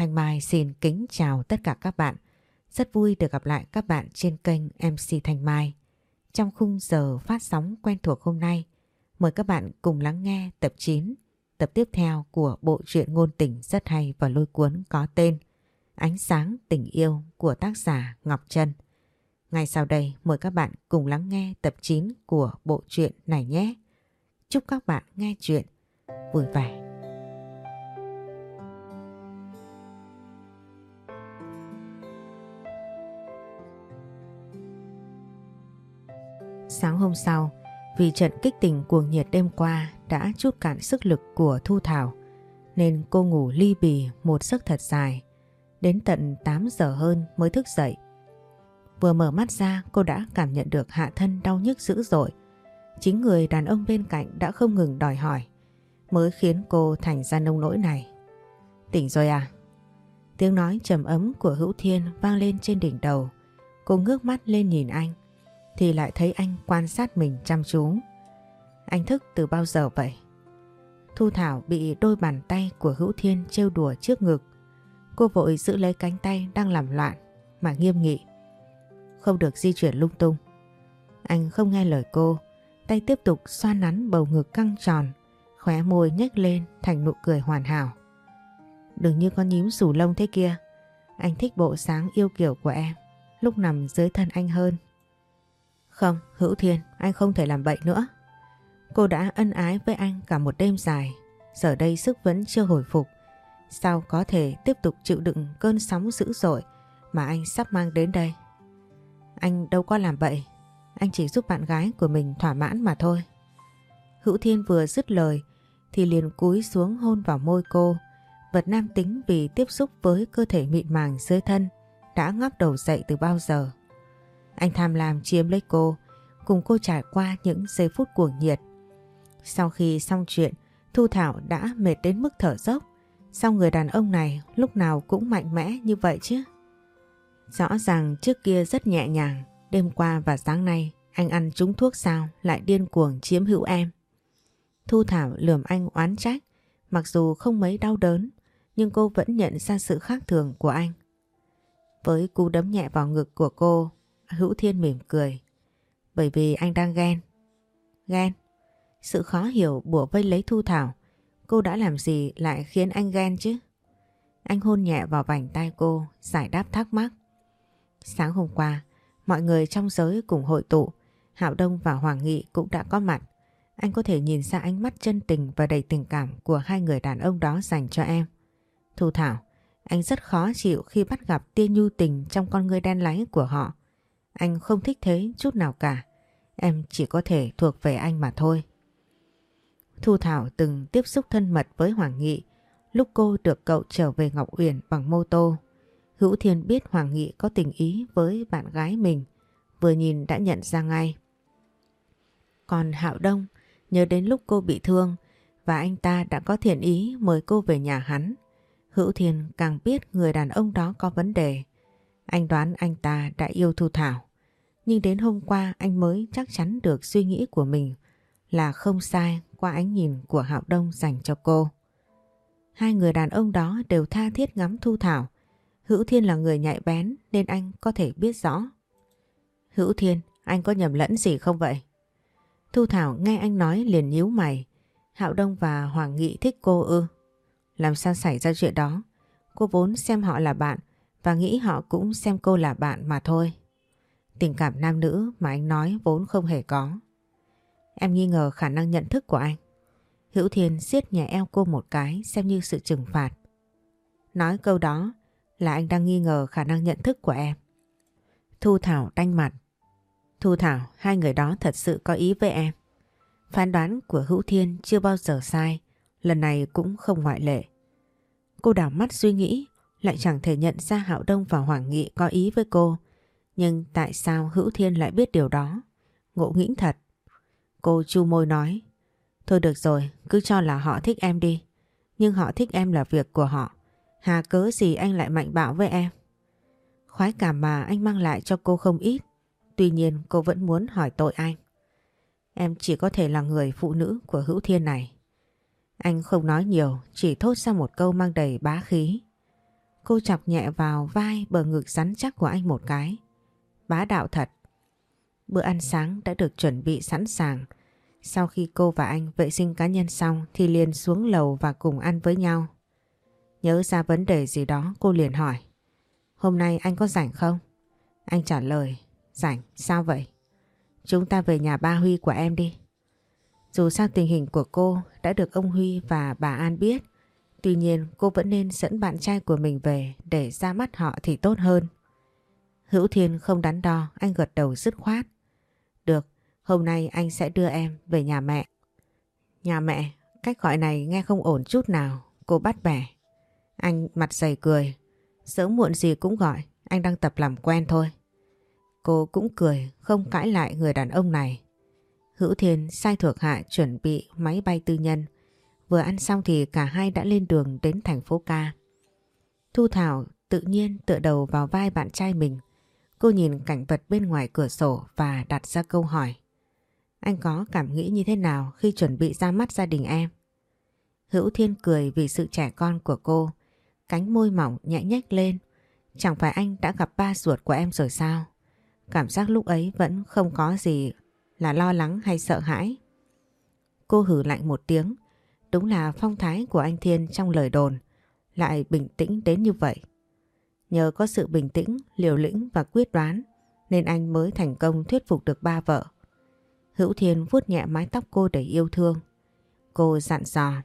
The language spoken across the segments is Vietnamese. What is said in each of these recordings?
Thanh Mai xin kính chào tất cả các bạn. Rất vui được gặp lại các bạn trên kênh MC Thanh Mai. Trong khung giờ phát sóng quen thuộc hôm nay, mời các bạn cùng lắng nghe tập 9, tập tiếp theo của bộ truyện ngôn tình rất hay và lôi cuốn có tên Ánh sáng tình yêu của tác giả Ngọc Trân. Ngay sau đây mời các bạn cùng lắng nghe tập 9 của bộ truyện này nhé. Chúc các bạn nghe truyện vui vẻ. Sáng hôm sau, vì trận kích tình cuồng nhiệt đêm qua đã trút cạn sức lực của Thu Thảo, nên cô ngủ li bì một giấc thật dài. Đến tận 8 giờ hơn mới thức dậy. Vừa mở mắt ra cô đã cảm nhận được hạ thân đau nhức dữ dội. Chính người đàn ông bên cạnh đã không ngừng đòi hỏi, mới khiến cô thành ra nông nỗi này. Tỉnh rồi à? Tiếng nói trầm ấm của Hữu Thiên vang lên trên đỉnh đầu. Cô ngước mắt lên nhìn anh, thì lại thấy anh quan sát mình chăm chú. Anh thức từ bao giờ vậy? Thu Thảo bị đôi bàn tay của Hữu Thiên trêu đùa trước ngực. Cô vội giữ lấy cánh tay đang làm loạn mà nghiêm nghị. Không được di chuyển lung tung. Anh không nghe lời cô, tay tiếp tục xoa nắn bầu ngực căng tròn, khóe môi nhếch lên thành nụ cười hoàn hảo. Đừng như con nhím xù lông thế kia. Anh thích bộ dáng yêu kiều của em lúc nằm dưới thân anh hơn. Không, Hữu Thiên, anh không thể làm vậy nữa. Cô đã ân ái với anh cả một đêm dài, giờ đây sức vẫn chưa hồi phục. Sao có thể tiếp tục chịu đựng cơn sóng dữ dội mà anh sắp mang đến đây? Anh đâu có làm vậy, anh chỉ giúp bạn gái của mình thỏa mãn mà thôi. Hữu Thiên vừa dứt lời thì liền cúi xuống hôn vào môi cô. Vật nam tính vì tiếp xúc với cơ thể mịn màng dưới thân đã ngóc đầu dậy từ bao giờ. Anh tham lam chiếm lấy cô, cùng cô trải qua những giây phút cuồng nhiệt. Sau khi xong chuyện, Thu Thảo đã mệt đến mức thở dốc. Sao người đàn ông này lúc nào cũng mạnh mẽ như vậy chứ? Rõ ràng trước kia rất nhẹ nhàng, đêm qua và sáng nay anh ăn trúng thuốc sao lại điên cuồng chiếm hữu em. Thu Thảo lườm anh oán trách, mặc dù không mấy đau đớn, nhưng cô vẫn nhận ra sự khác thường của anh. Với cú đấm nhẹ vào ngực của cô, Hữu Thiên mỉm cười. Bởi vì anh đang ghen. Ghen? Sự khó hiểu bủa vây lấy Thu Thảo. Cô đã làm gì lại khiến anh ghen chứ? Anh hôn nhẹ vào vành tay cô, giải đáp thắc mắc. Sáng hôm qua, mọi người trong giới cùng hội tụ. Hạo Đông và Hoàng Nghị cũng đã có mặt. Anh có thể nhìn ra ánh mắt chân tình và đầy tình cảm của hai người đàn ông đó dành cho em. Thu Thảo, anh rất khó chịu khi bắt gặp tia nhu tình trong con ngươi đen láy của họ. Anh không thích thế chút nào cả. Em chỉ có thể thuộc về anh mà thôi. Thu Thảo từng tiếp xúc thân mật với Hoàng Nghị lúc cô được cậu trở về Ngọc Uyển bằng mô tô. Hữu Thiên biết Hoàng Nghị có tình ý với bạn gái mình, vừa nhìn đã nhận ra ngay. Còn Hạo Đông nhớ đến lúc cô bị thương và anh ta đã có thiện ý mời cô về nhà hắn. Hữu Thiên càng biết người đàn ông đó có vấn đề. Anh đoán anh ta đã yêu Thu Thảo. Nhưng đến hôm qua anh mới chắc chắn được suy nghĩ của mình là không sai qua ánh nhìn của Hạo Đông dành cho cô. Hai người đàn ông đó đều tha thiết ngắm Thu Thảo. Hữu Thiên là người nhạy bén nên anh có thể biết rõ. Hữu Thiên, anh có nhầm lẫn gì không vậy? Thu Thảo nghe anh nói liền nhíu mày. Hạo Đông và Hoàng Nghị thích cô ư? Làm sao xảy ra chuyện đó? Cô vốn xem họ là bạn và nghĩ họ cũng xem cô là bạn mà thôi. Tình cảm nam nữ mà anh nói vốn không hề có. Em nghi ngờ khả năng nhận thức của anh. Hữu Thiên siết nhẹ eo cô một cái xem như sự trừng phạt. Nói câu đó là anh đang nghi ngờ khả năng nhận thức của em. Thu Thảo đanh mặt. Thu Thảo, hai người đó thật sự có ý với em. Phán đoán của Hữu Thiên chưa bao giờ sai, lần này cũng không ngoại lệ. Cô đảo mắt suy nghĩ, lại chẳng thể nhận ra Hạo Đông và Hoàng Nghị có ý với cô. Nhưng tại sao Hữu Thiên lại biết điều đó? Ngộ nghĩnh thật. Cô chu môi nói. Thôi được rồi, cứ cho là họ thích em đi. Nhưng họ thích em là việc của họ. Hà cớ gì anh lại mạnh bạo với em? Khoái cảm mà anh mang lại cho cô không ít. Tuy nhiên cô vẫn muốn hỏi tội anh. Em chỉ có thể là người phụ nữ của Hữu Thiên này. Anh không nói nhiều, chỉ thốt ra một câu mang đầy bá khí. Cô chọc nhẹ vào vai bờ ngực rắn chắc của anh một cái. Bá đạo thật. Bữa ăn sáng đã được chuẩn bị sẵn sàng. Sau khi cô và anh vệ sinh cá nhân xong thì liền xuống lầu và cùng ăn với nhau. Nhớ ra vấn đề gì đó cô liền hỏi. Hôm nay anh có rảnh không? Anh trả lời. Rảnh, sao vậy? Chúng ta về nhà ba Huy của em đi. Dù sao tình hình của cô đã được ông Huy và bà An biết. Tuy nhiên cô vẫn nên dẫn bạn trai của mình về để ra mắt họ thì tốt hơn. Hữu Thiên không đắn đo, anh gật đầu dứt khoát. Được, hôm nay anh sẽ đưa em về nhà mẹ. Nhà mẹ, cách gọi này nghe không ổn chút nào, cô bắt bẻ. Anh mặt dày cười. Sớm muộn gì cũng gọi, anh đang tập làm quen thôi. Cô cũng cười, không cãi lại người đàn ông này. Hữu Thiên sai thuộc hạ chuẩn bị máy bay tư nhân. Vừa ăn xong thì cả hai đã lên đường đến thành phố ca. Thu Thảo tự nhiên tựa đầu vào vai bạn trai mình. Cô nhìn cảnh vật bên ngoài cửa sổ và đặt ra câu hỏi. Anh có cảm nghĩ như thế nào khi chuẩn bị ra mắt gia đình em? Hữu Thiên cười vì sự trẻ con của cô. Cánh môi mỏng nhẹ nhếch lên. Chẳng phải anh đã gặp ba ruột của em rồi sao? Cảm giác lúc ấy vẫn không có gì là lo lắng hay sợ hãi. Cô hừ lạnh một tiếng. Đúng là phong thái của anh Thiên trong lời đồn lại bình tĩnh đến như vậy. Nhờ có sự bình tĩnh, liều lĩnh và quyết đoán nên anh mới thành công thuyết phục được ba vợ. Hữu Thiên vuốt nhẹ mái tóc cô để yêu thương. Cô dặn dò.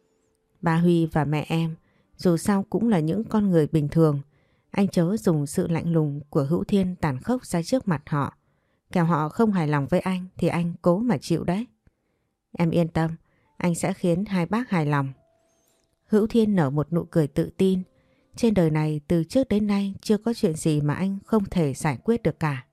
Ba Huy và mẹ em dù sao cũng là những con người bình thường. Anh chớ dùng sự lạnh lùng của Hữu Thiên tàn khốc ra trước mặt họ. Kẻo họ không hài lòng với anh thì anh cố mà chịu đấy. Em yên tâm, anh sẽ khiến hai bác hài lòng. Hữu Thiên nở một nụ cười tự tin. Trên đời này từ trước đến nay chưa có chuyện gì mà anh không thể giải quyết được cả.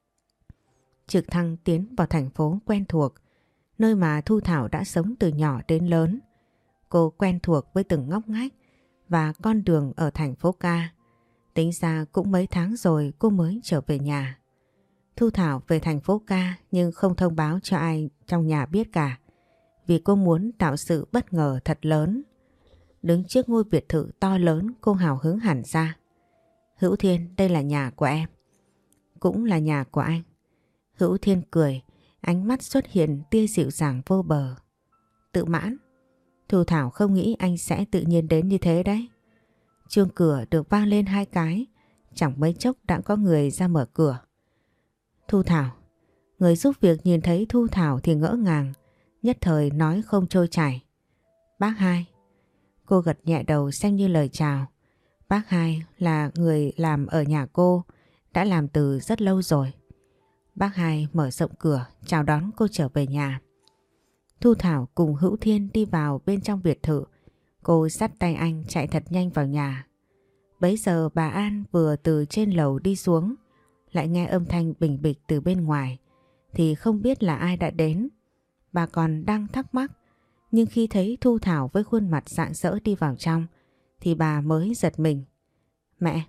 Trực thăng tiến vào thành phố quen thuộc, nơi mà Thu Thảo đã sống từ nhỏ đến lớn. Cô quen thuộc với từng ngóc ngách và con đường ở thành phố ca. Tính ra cũng mấy tháng rồi cô mới trở về nhà. Thu Thảo về thành phố ca nhưng không thông báo cho ai trong nhà biết cả. Vì cô muốn tạo sự bất ngờ thật lớn. Đứng trước ngôi biệt thự to lớn cô hào hứng hẳn ra. Hữu Thiên, đây là nhà của em. Cũng là nhà của anh. Hữu Thiên cười, ánh mắt xuất hiện tia dịu dàng vô bờ. Tự mãn. Thu Thảo không nghĩ anh sẽ tự nhiên đến như thế đấy. Chuông cửa được vang lên 2 cái. Chẳng mấy chốc đã có người ra mở cửa. Thu Thảo. Người giúp việc nhìn thấy Thu Thảo thì ngỡ ngàng. Nhất thời nói không trôi chảy. Bác Hai. Cô gật nhẹ đầu xem như lời chào. Bác Hai là người làm ở nhà cô, đã làm từ rất lâu rồi. Bác Hai mở rộng cửa chào đón cô trở về nhà. Thu Thảo cùng Hữu Thiên đi vào bên trong biệt thự. Cô dắt tay anh chạy thật nhanh vào nhà. Bấy giờ bà An vừa từ trên lầu đi xuống, lại nghe âm thanh bình bịch từ bên ngoài, thì không biết là ai đã đến. Bà còn đang thắc mắc, nhưng khi thấy Thu Thảo với khuôn mặt rạng rỡ đi vào trong, thì bà mới giật mình. Mẹ!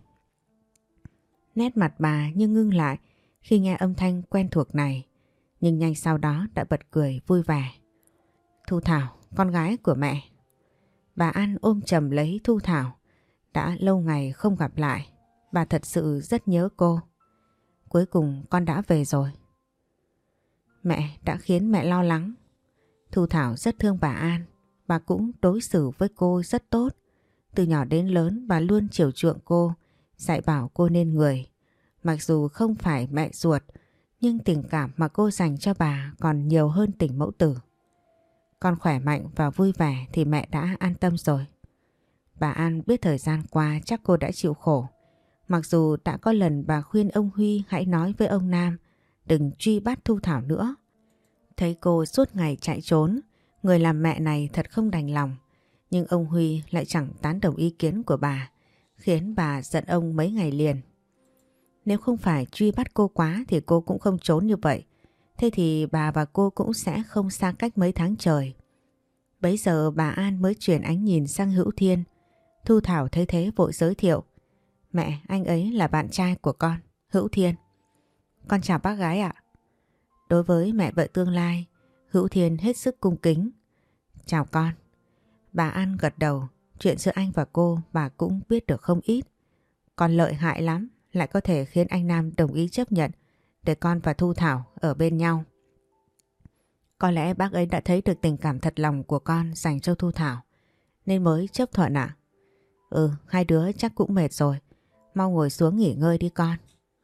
Nét mặt bà như ngưng lại khi nghe âm thanh quen thuộc này, nhưng nhanh sau đó đã bật cười vui vẻ. Thu Thảo, con gái của mẹ. Bà An ôm chầm lấy Thu Thảo. Đã lâu ngày không gặp lại, bà thật sự rất nhớ cô. Cuối cùng con đã về rồi. Mẹ đã khiến mẹ lo lắng. Thu Thảo rất thương bà An. Bà cũng đối xử với cô rất tốt. Từ nhỏ đến lớn bà luôn chiều chuộng cô, dạy bảo cô nên người. Mặc dù không phải mẹ ruột, nhưng tình cảm mà cô dành cho bà còn nhiều hơn tình mẫu tử. Con khỏe mạnh và vui vẻ thì mẹ đã an tâm rồi. Bà An biết thời gian qua chắc cô đã chịu khổ. Mặc dù đã có lần bà khuyên ông Huy hãy nói với ông Nam đừng truy bắt Thu Thảo nữa. Thấy cô suốt ngày chạy trốn, người làm mẹ này thật không đành lòng. Nhưng ông Huy lại chẳng tán đồng ý kiến của bà, khiến bà giận ông mấy ngày liền. Nếu không phải truy bắt cô quá thì cô cũng không trốn như vậy. Thế thì bà và cô cũng sẽ không xa cách mấy tháng trời. Bấy giờ bà An mới chuyển ánh nhìn sang Hữu Thiên. Thu Thảo thấy thế vội giới thiệu. Mẹ, anh ấy là bạn trai của con, Hữu Thiên. Con chào bác gái ạ. Đối với mẹ vợ tương lai, Hữu Thiên hết sức cung kính. Chào con. Bà An gật đầu, chuyện giữa anh và cô bà cũng biết được không ít. Con lợi hại lắm, lại có thể khiến anh Nam đồng ý chấp nhận để con và Thu Thảo ở bên nhau. Có lẽ bác ấy đã thấy được tình cảm thật lòng của con dành cho Thu Thảo nên mới chấp thuận ạ. Hai đứa chắc cũng mệt rồi, mau ngồi xuống nghỉ ngơi đi con.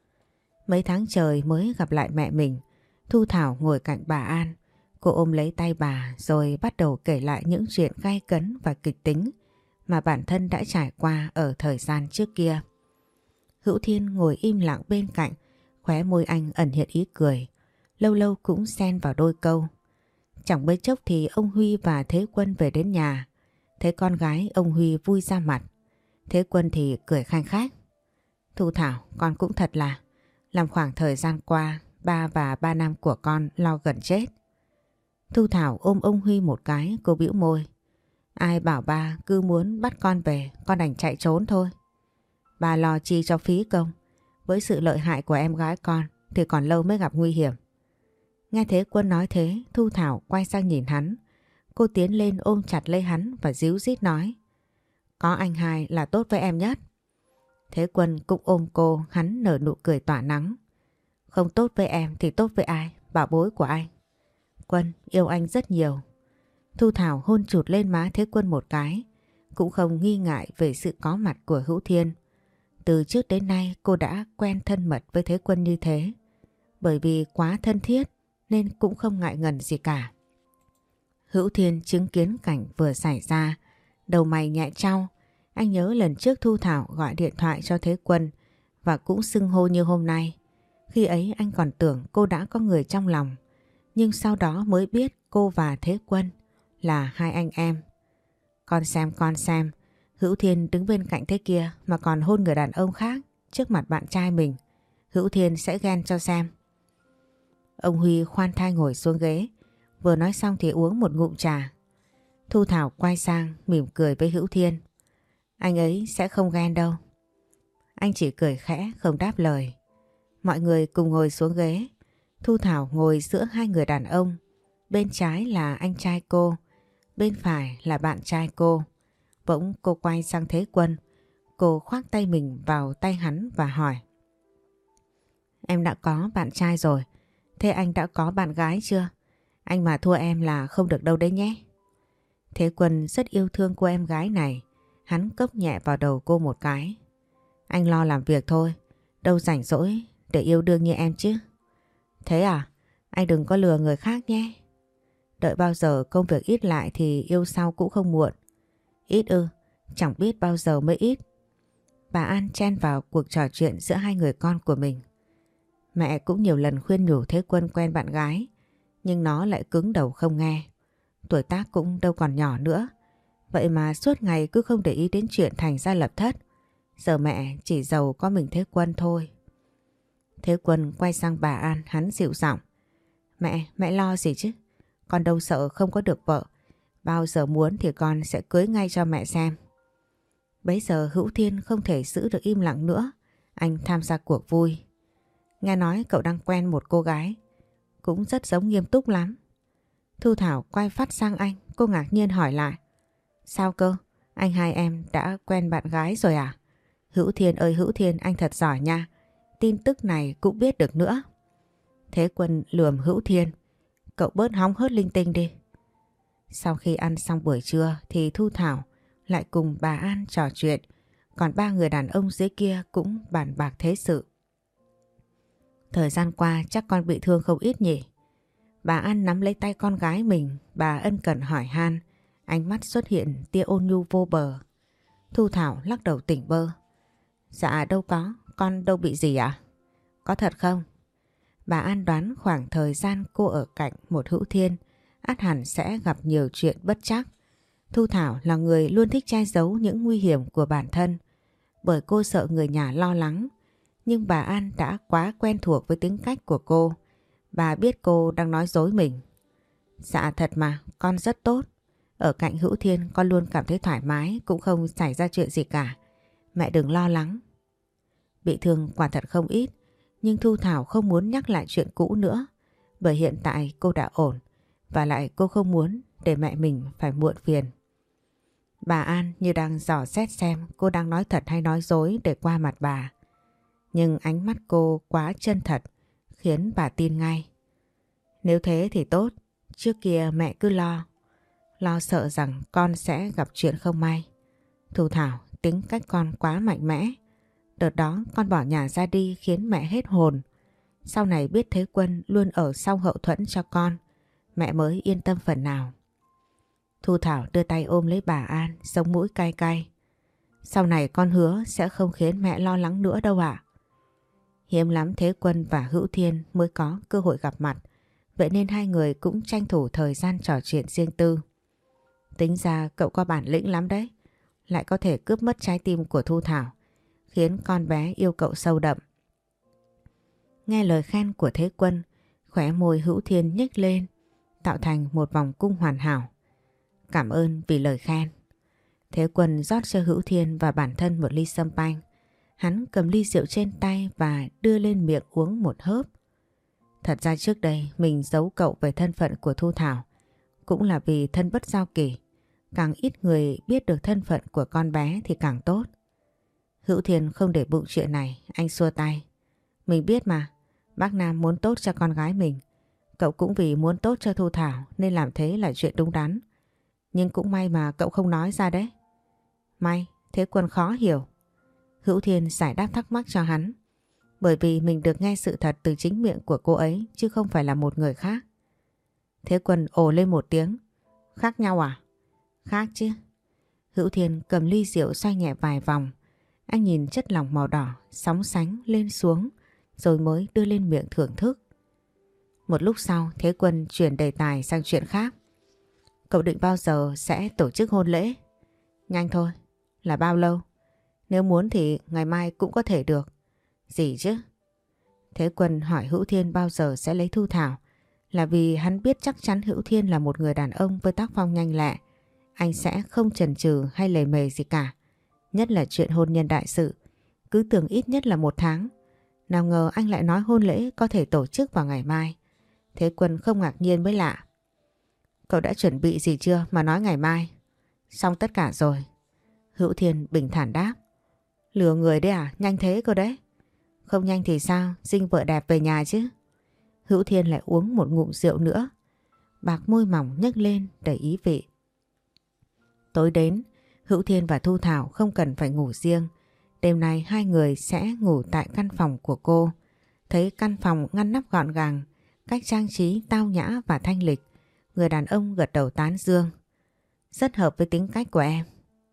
Mấy tháng trời mới gặp lại mẹ mình, Thu Thảo ngồi cạnh bà An. Cô ôm lấy tay bà rồi bắt đầu kể lại những chuyện gay cấn và kịch tính mà bản thân đã trải qua ở thời gian trước kia. Hữu Thiên ngồi im lặng bên cạnh, khóe môi anh ẩn hiện ý cười, lâu lâu cũng xen vào đôi câu. Chẳng mấy chốc thì ông Huy và Thế Quân về đến nhà. Thấy con gái ông Huy vui ra mặt, Thế Quân thì cười khanh khách. Thu Thảo, con cũng thật là làm khoảng thời gian qua ba và ba năm của con lo gần chết. Thu Thảo ôm ông Huy một cái, cô bĩu môi. Ai bảo ba cứ muốn bắt con về, con đành chạy trốn thôi. Bà lo chi cho phí công, với sự lợi hại của em gái con thì còn lâu mới gặp nguy hiểm. Nghe Thế Quân nói thế, Thu Thảo quay sang nhìn hắn. Cô tiến lên ôm chặt lấy hắn và díu dít nói. Có anh hai là tốt với em nhất. Thế Quân cũng ôm cô, hắn nở nụ cười tỏa nắng. Không tốt với em thì tốt với ai, bảo bối của anh. Quân yêu anh rất nhiều. Thu Thảo hôn chụt lên má Thế Quân một cái, cũng không nghi ngại về sự có mặt của Hữu Thiên. Từ trước đến nay cô đã quen thân mật với Thế Quân như thế, bởi vì quá thân thiết nên cũng không ngại ngần gì cả. Hữu Thiên chứng kiến cảnh vừa xảy ra, đầu mày nhẹ chau. Anh nhớ lần trước Thu Thảo gọi điện thoại cho Thế Quân và cũng xưng hô như hôm nay. Khi ấy anh còn tưởng cô đã có người trong lòng, nhưng sau đó mới biết cô và Thế Quân là hai anh em. Con xem, Hữu Thiên đứng bên cạnh thế kia mà còn hôn người đàn ông khác trước mặt bạn trai mình. Hữu Thiên sẽ ghen cho xem. Ông Huy khoan thai ngồi xuống ghế, vừa nói xong thì uống một ngụm trà. Thu Thảo quay sang mỉm cười với Hữu Thiên. Anh ấy sẽ không ghen đâu. Anh chỉ cười khẽ không đáp lời. Mọi người cùng ngồi xuống ghế. Thu Thảo ngồi giữa hai người đàn ông. Bên trái là anh trai cô, bên phải là bạn trai cô. Bỗng cô quay sang Thế Quân. Cô khoác tay mình vào tay hắn và hỏi. Em đã có bạn trai rồi, thế anh đã có bạn gái chưa? Anh mà thua em là không được đâu đấy nhé. Thế Quân rất yêu thương cô em gái này. Hắn cốc nhẹ vào đầu cô một cái. Anh lo làm việc thôi, đâu rảnh rỗi để yêu đương như em chứ. Thế à? Anh đừng có lừa người khác nhé. Đợi bao giờ công việc ít lại thì yêu sau cũng không muộn. Ít ư? Chẳng biết bao giờ mới ít. Bà An chen vào cuộc trò chuyện giữa hai người con của mình. Mẹ cũng nhiều lần khuyên nhủ Thế Quân quen bạn gái, nhưng nó lại cứng đầu không nghe. Tuổi tác cũng đâu còn nhỏ nữa, vậy mà suốt ngày cứ không để ý đến chuyện thành ra lập thất. Giờ mẹ chỉ giàu có mình Thế Quân thôi. Thế Quân quay sang bà An, hắn dịu giọng. Mẹ lo gì chứ? Con đâu sợ không có được vợ. Bao giờ muốn thì con sẽ cưới ngay cho mẹ xem. Bấy giờ Hữu Thiên không thể giữ được im lặng nữa. Anh tham gia cuộc vui. Nghe nói cậu đang quen một cô gái, cũng rất giống nghiêm túc lắm. Thu Thảo quay phát sang anh, cô ngạc nhiên hỏi lại. Sao cơ? Anh hai em đã quen bạn gái rồi à? Hữu Thiên ơi Hữu Thiên, anh thật giỏi nha. Tin tức này cũng biết được nữa. Thế Quân lườm Hữu Thiên. Cậu bớt hóng hớt linh tinh đi. Sau khi ăn xong buổi trưa thì Thu Thảo lại cùng bà An trò chuyện. Còn ba người đàn ông dưới kia cũng bàn bạc thế sự. Thời gian qua chắc con bị thương không ít nhỉ? Bà An nắm lấy tay con gái mình, bà ân cần hỏi han, ánh mắt xuất hiện tia ôn nhu vô bờ. Thu Thảo lắc đầu tỉnh bơ. Dạ đâu có, con đâu bị gì ạ? Có thật không? Bà An đoán khoảng thời gian cô ở cạnh một Hữu Thiên, ắt hẳn sẽ gặp nhiều chuyện bất trắc. Thu Thảo là người luôn thích che giấu những nguy hiểm của bản thân, bởi cô sợ người nhà lo lắng. Nhưng bà An đã quá quen thuộc với tính cách của cô. Bà biết cô đang nói dối mình. Dạ thật mà, con rất tốt. Ở cạnh Hữu Thiên con luôn cảm thấy thoải mái, cũng không xảy ra chuyện gì cả. Mẹ đừng lo lắng. Bị thương quả thật không ít, nhưng Thu Thảo không muốn nhắc lại chuyện cũ nữa. Bởi hiện tại cô đã ổn, và lại cô không muốn để mẹ mình phải muộn phiền. Bà An như đang dò xét xem cô đang nói thật hay nói dối để qua mặt bà. Nhưng ánh mắt cô quá chân thật khiến bà tin ngay. Nếu thế thì tốt, trước kia mẹ cứ lo sợ rằng con sẽ gặp chuyện không may. Thu Thảo, tính cách con quá mạnh mẽ. Đợt đó con bỏ nhà ra đi khiến mẹ hết hồn. Sau này biết Thế Quân luôn ở sau hậu thuẫn cho con, mẹ mới yên tâm phần nào. Thu Thảo đưa tay ôm lấy bà An, sống mũi cay cay. Sau này con hứa sẽ không khiến mẹ lo lắng nữa đâu ạ. Hiếm lắm Thế Quân và Hữu Thiên mới có cơ hội gặp mặt, vậy nên hai người cũng tranh thủ thời gian trò chuyện riêng tư. Tính ra cậu có bản lĩnh lắm đấy, lại có thể cướp mất trái tim của Thu Thảo, khiến con bé yêu cậu sâu đậm. Nghe lời khen của Thế Quân, khóe môi Hữu Thiên nhếch lên, tạo thành một vòng cung hoàn hảo. Cảm ơn vì lời khen. Thế Quân rót cho Hữu Thiên và bản thân một ly sâm panh. Hắn cầm ly rượu trên tay và đưa lên miệng uống một hớp. Thật ra trước đây mình giấu cậu về thân phận của Thu Thảo, cũng là vì thân bất giao kỷ. Càng ít người biết được thân phận của con bé thì càng tốt. Hữu Thiên không để bụng chuyện này, anh xua tay. Mình biết mà, bác Nam muốn tốt cho con gái mình. Cậu cũng vì muốn tốt cho Thu Thảo nên làm thế là chuyện đúng đắn. Nhưng cũng may mà cậu không nói ra đấy. May, Thế Quân khó hiểu. Hữu Thiên giải đáp thắc mắc cho hắn. Bởi vì mình được nghe sự thật từ chính miệng của cô ấy chứ không phải là một người khác. Thế Quân ồ lên một tiếng. Khác nhau à? Khác chứ. Hữu Thiên cầm ly rượu xoay nhẹ vài vòng. Anh nhìn chất lỏng màu đỏ sóng sánh lên xuống rồi mới đưa lên miệng thưởng thức. Một lúc sau Thế Quân chuyển đề tài sang chuyện khác. Cậu định bao giờ sẽ tổ chức hôn lễ? Nhanh thôi. Là bao lâu? Nếu muốn thì ngày mai cũng có thể được. Gì chứ? Thế Quân hỏi Hữu Thiên bao giờ sẽ lấy Thu Thảo là vì hắn biết chắc chắn Hữu Thiên là một người đàn ông với tác phong nhanh lẹ. Anh sẽ không chần chừ hay lề mề gì cả. Nhất là chuyện hôn nhân đại sự. Cứ tưởng ít nhất là 1 tháng. Nào ngờ anh lại nói hôn lễ có thể tổ chức vào ngày mai. Thế Quân không ngạc nhiên mới lạ. Cậu đã chuẩn bị gì chưa mà nói ngày mai? Xong tất cả rồi. Hữu Thiên bình thản đáp. Lừa người đấy à? Nhanh thế cơ đấy. Không nhanh thì sao? Dinh vợ đẹp về nhà chứ. Hữu Thiên lại uống một ngụm rượu nữa. Bạc môi mỏng nhếch lên đầy ý vị. Tối đến, Hữu Thiên và Thu Thảo không cần phải ngủ riêng. Đêm nay hai người sẽ ngủ tại căn phòng của cô. Thấy căn phòng ngăn nắp gọn gàng, cách trang trí tao nhã và thanh lịch. Người đàn ông gật đầu tán dương. Rất hợp với tính cách của em.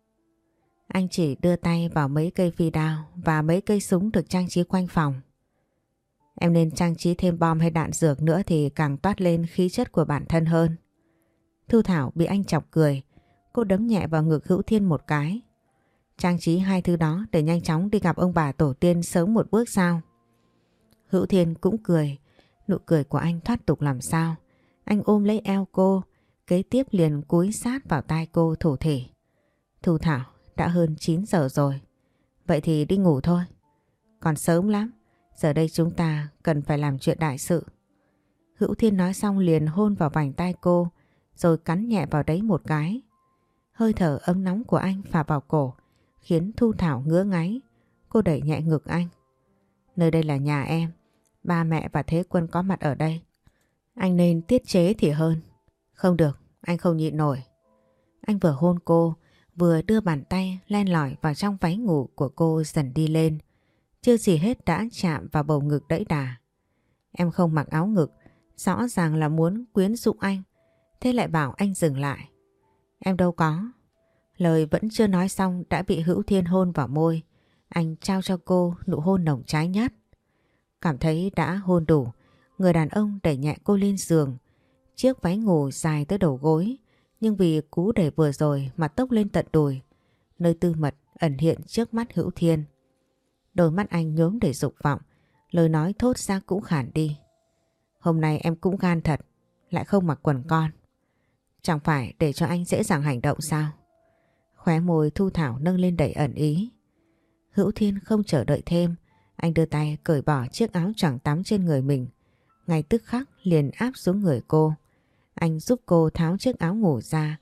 Anh chỉ đưa tay vào mấy cây phi đao và mấy cây súng được trang trí quanh phòng. Em nên trang trí thêm bom hay đạn dược nữa thì càng toát lên khí chất của bản thân hơn. Thu Thảo bị anh chọc cười. Cô đấm nhẹ vào ngực Hữu Thiên một cái. Trang trí hai thứ đó để nhanh chóng đi gặp ông bà tổ tiên sớm một bước sao? Hữu Thiên cũng cười. Nụ cười của anh thoát tục làm sao. Anh ôm lấy eo cô, kế tiếp liền cúi sát vào tai cô thủ thỉ. Thu Thảo, đã hơn 9 giờ rồi. Vậy thì đi ngủ thôi. Còn sớm lắm. Giờ đây chúng ta cần phải làm chuyện đại sự. Hữu Thiên nói xong liền hôn vào vành tai cô, rồi cắn nhẹ vào đấy một cái. Hơi thở ấm nóng của anh phả vào cổ, khiến Thu Thảo ngứa ngáy. Cô đẩy nhẹ ngực anh. Nơi đây là nhà em. Ba mẹ và Thế Quân có mặt ở đây. Anh nên tiết chế thì hơn. Không được, anh không nhịn nổi. Anh vừa hôn cô, vừa đưa bàn tay len lỏi vào trong váy ngủ của cô dần đi lên. Chưa gì hết đã chạm vào bầu ngực đẫy đà. Em không mặc áo ngực, rõ ràng là muốn quyến rũ anh. Thế lại bảo anh dừng lại. Em đâu có. Lời vẫn chưa nói xong đã bị Hữu Thiên hôn vào môi. Anh trao cho cô nụ hôn nồng cháy nhất. Cảm thấy đã hôn đủ, người đàn ông đẩy nhẹ cô lên giường. Chiếc váy ngủ dài tới đầu gối, nhưng vì cú đẩy vừa rồi mà tốc lên tận đùi. Nơi tư mật ẩn hiện trước mắt Hữu Thiên. Đôi mắt anh nhuốm đầy dục vọng, lời nói thốt ra cũng khản đi. Hôm nay em cũng gan thật, lại không mặc quần con. Chẳng phải để cho anh dễ dàng hành động sao? Khóe môi Thu Thảo nâng lên đầy ẩn ý. Hữu Thiên không chờ đợi thêm, anh đưa tay cởi bỏ chiếc áo choàng tắm trên người mình. Ngay tức khắc liền áp xuống người cô. Anh giúp cô tháo chiếc áo ngủ ra,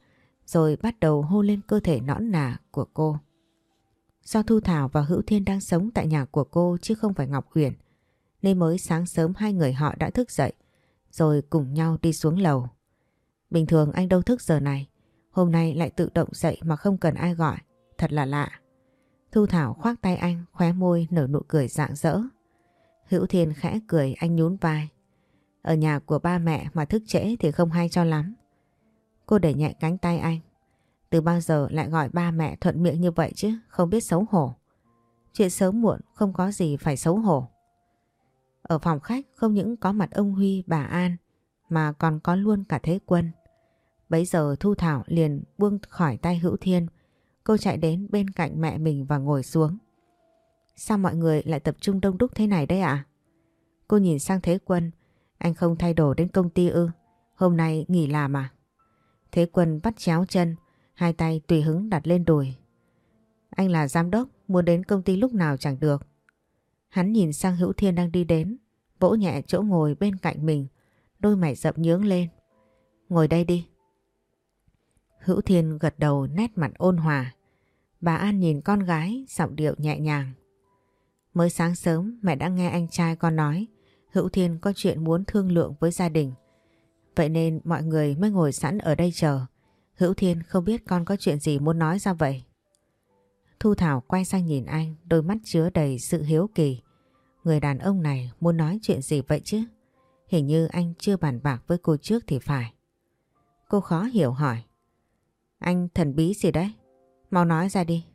rồi bắt đầu hôn lên cơ thể nõn nà của cô. Do Thu Thảo và Hữu Thiên đang sống tại nhà của cô chứ không phải Ngọc Huyền, nên mới sáng sớm hai người họ đã thức dậy rồi cùng nhau đi xuống lầu. Bình thường anh đâu thức giờ này, hôm nay lại tự động dậy mà không cần ai gọi, thật là lạ. Thu Thảo khoác tay anh, khóe môi nở nụ cười rạng rỡ. Hữu Thiên khẽ cười, anh nhún vai. Ở nhà của ba mẹ mà thức trễ thì không hay cho lắm. Cô đẩy nhẹ cánh tay anh. Từ bao giờ lại gọi ba mẹ thuận miệng như vậy chứ, không biết xấu hổ. Chuyện sớm muộn không có gì phải xấu hổ. Ở phòng khách không những có mặt ông Huy, bà An mà còn có luôn cả Thế Quân. Bấy giờ Thu Thảo liền buông khỏi tay Hữu Thiên. Cô chạy đến bên cạnh mẹ mình và ngồi xuống. Sao mọi người lại tập trung đông đúc thế này đấy ạ? Cô nhìn sang Thế Quân. Anh không thay đồ đến công ty ư? Hôm nay nghỉ làm à? Thế Quân vắt chéo chân, hai tay tùy hứng đặt lên đùi. Anh là giám đốc, muốn đến công ty lúc nào chẳng được. Hắn nhìn sang Hữu Thiên đang đi đến, vỗ nhẹ chỗ ngồi bên cạnh mình, đôi mày rậm nhướng lên. Ngồi đây đi. Hữu Thiên gật đầu, nét mặt ôn hòa. Bà An nhìn con gái, giọng điệu nhẹ nhàng. Mới sáng sớm mẹ đã nghe anh trai con nói Hữu Thiên có chuyện muốn thương lượng với gia đình. Vậy nên mọi người mới ngồi sẵn ở đây chờ. Hữu Thiên không biết con có chuyện gì muốn nói ra vậy. Thu Thảo quay sang nhìn anh, đôi mắt chứa đầy sự hiếu kỳ. Người đàn ông này muốn nói chuyện gì vậy chứ? Hình như anh chưa bàn bạc với cô trước thì phải. Cô khó hiểu hỏi. Anh thần bí gì đấy? Mau nói ra đi.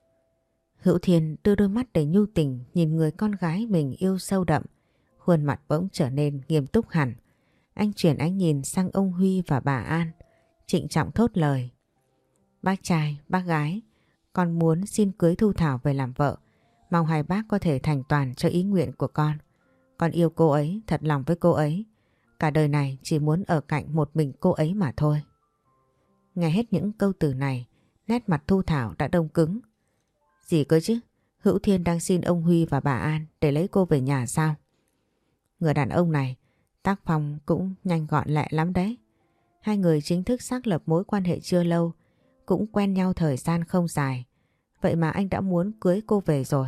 Hữu Thiên đưa đôi mắt đầy nhu tình nhìn người con gái mình yêu sâu đậm. Khuôn mặt bỗng trở nên nghiêm túc hẳn. Anh chuyển ánh nhìn sang ông Huy và bà An, trịnh trọng thốt lời. Bác trai, bác gái, con muốn xin cưới Thu Thảo về làm vợ. Mong hai bác có thể thành toàn cho ý nguyện của con. Con yêu cô ấy, thật lòng với cô ấy. Cả đời này chỉ muốn ở cạnh một mình cô ấy mà thôi. Nghe hết những câu từ này, nét mặt Thu Thảo đã đông cứng. Gì cơ chứ? Hữu Thiên đang xin ông Huy và bà An để lấy cô về nhà sao? Người đàn ông này, tác phong cũng nhanh gọn lẹ lắm đấy. Hai người chính thức xác lập mối quan hệ chưa lâu, cũng quen nhau thời gian không dài. Vậy mà anh đã muốn cưới cô về rồi.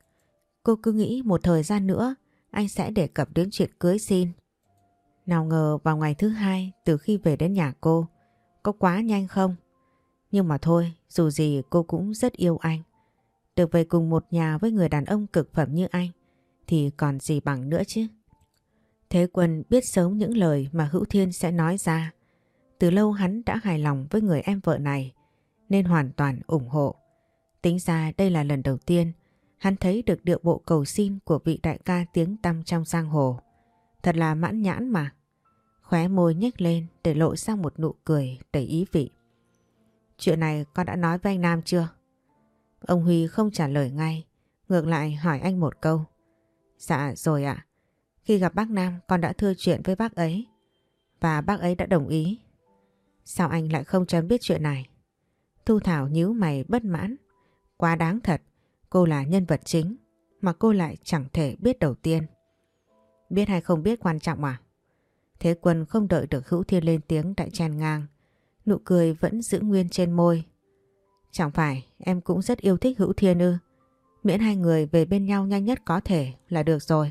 Cô cứ nghĩ một thời gian nữa anh sẽ đề cập đến chuyện cưới xin. Nào ngờ vào ngày thứ hai từ khi về đến nhà cô, có quá nhanh không? Nhưng mà thôi, dù gì cô cũng rất yêu anh. Được về cùng một nhà với người đàn ông cực phẩm như anh thì còn gì bằng nữa chứ. Thế Quân biết sớm những lời mà Hữu Thiên sẽ nói ra. Từ lâu hắn đã hài lòng với người em vợ này nên hoàn toàn ủng hộ. Tính ra đây là lần đầu tiên hắn thấy được điệu bộ cầu xin của vị đại ca tiếng tăm trong giang hồ. Thật là mãn nhãn mà. Khóe môi nhếch lên để lộ ra một nụ cười đầy ý vị. Chuyện này con đã nói với anh Nam chưa? Ông Huy không trả lời ngay, ngược lại hỏi anh một câu. Dạ rồi ạ. Khi gặp bác Nam con đã thưa chuyện với bác ấy và bác ấy đã đồng ý. Sao anh lại không cho em biết chuyện này? Thu Thảo nhíu mày bất mãn. Quá đáng thật, cô là nhân vật chính mà cô lại chẳng thể biết đầu tiên. Biết hay không biết quan trọng à? Thế Quân không đợi được Hữu Thiên lên tiếng đã chen ngang. Nụ cười vẫn giữ nguyên trên môi. Chẳng phải em cũng rất yêu thích Hữu Thiên ư? Miễn hai người về bên nhau nhanh nhất có thể là được rồi.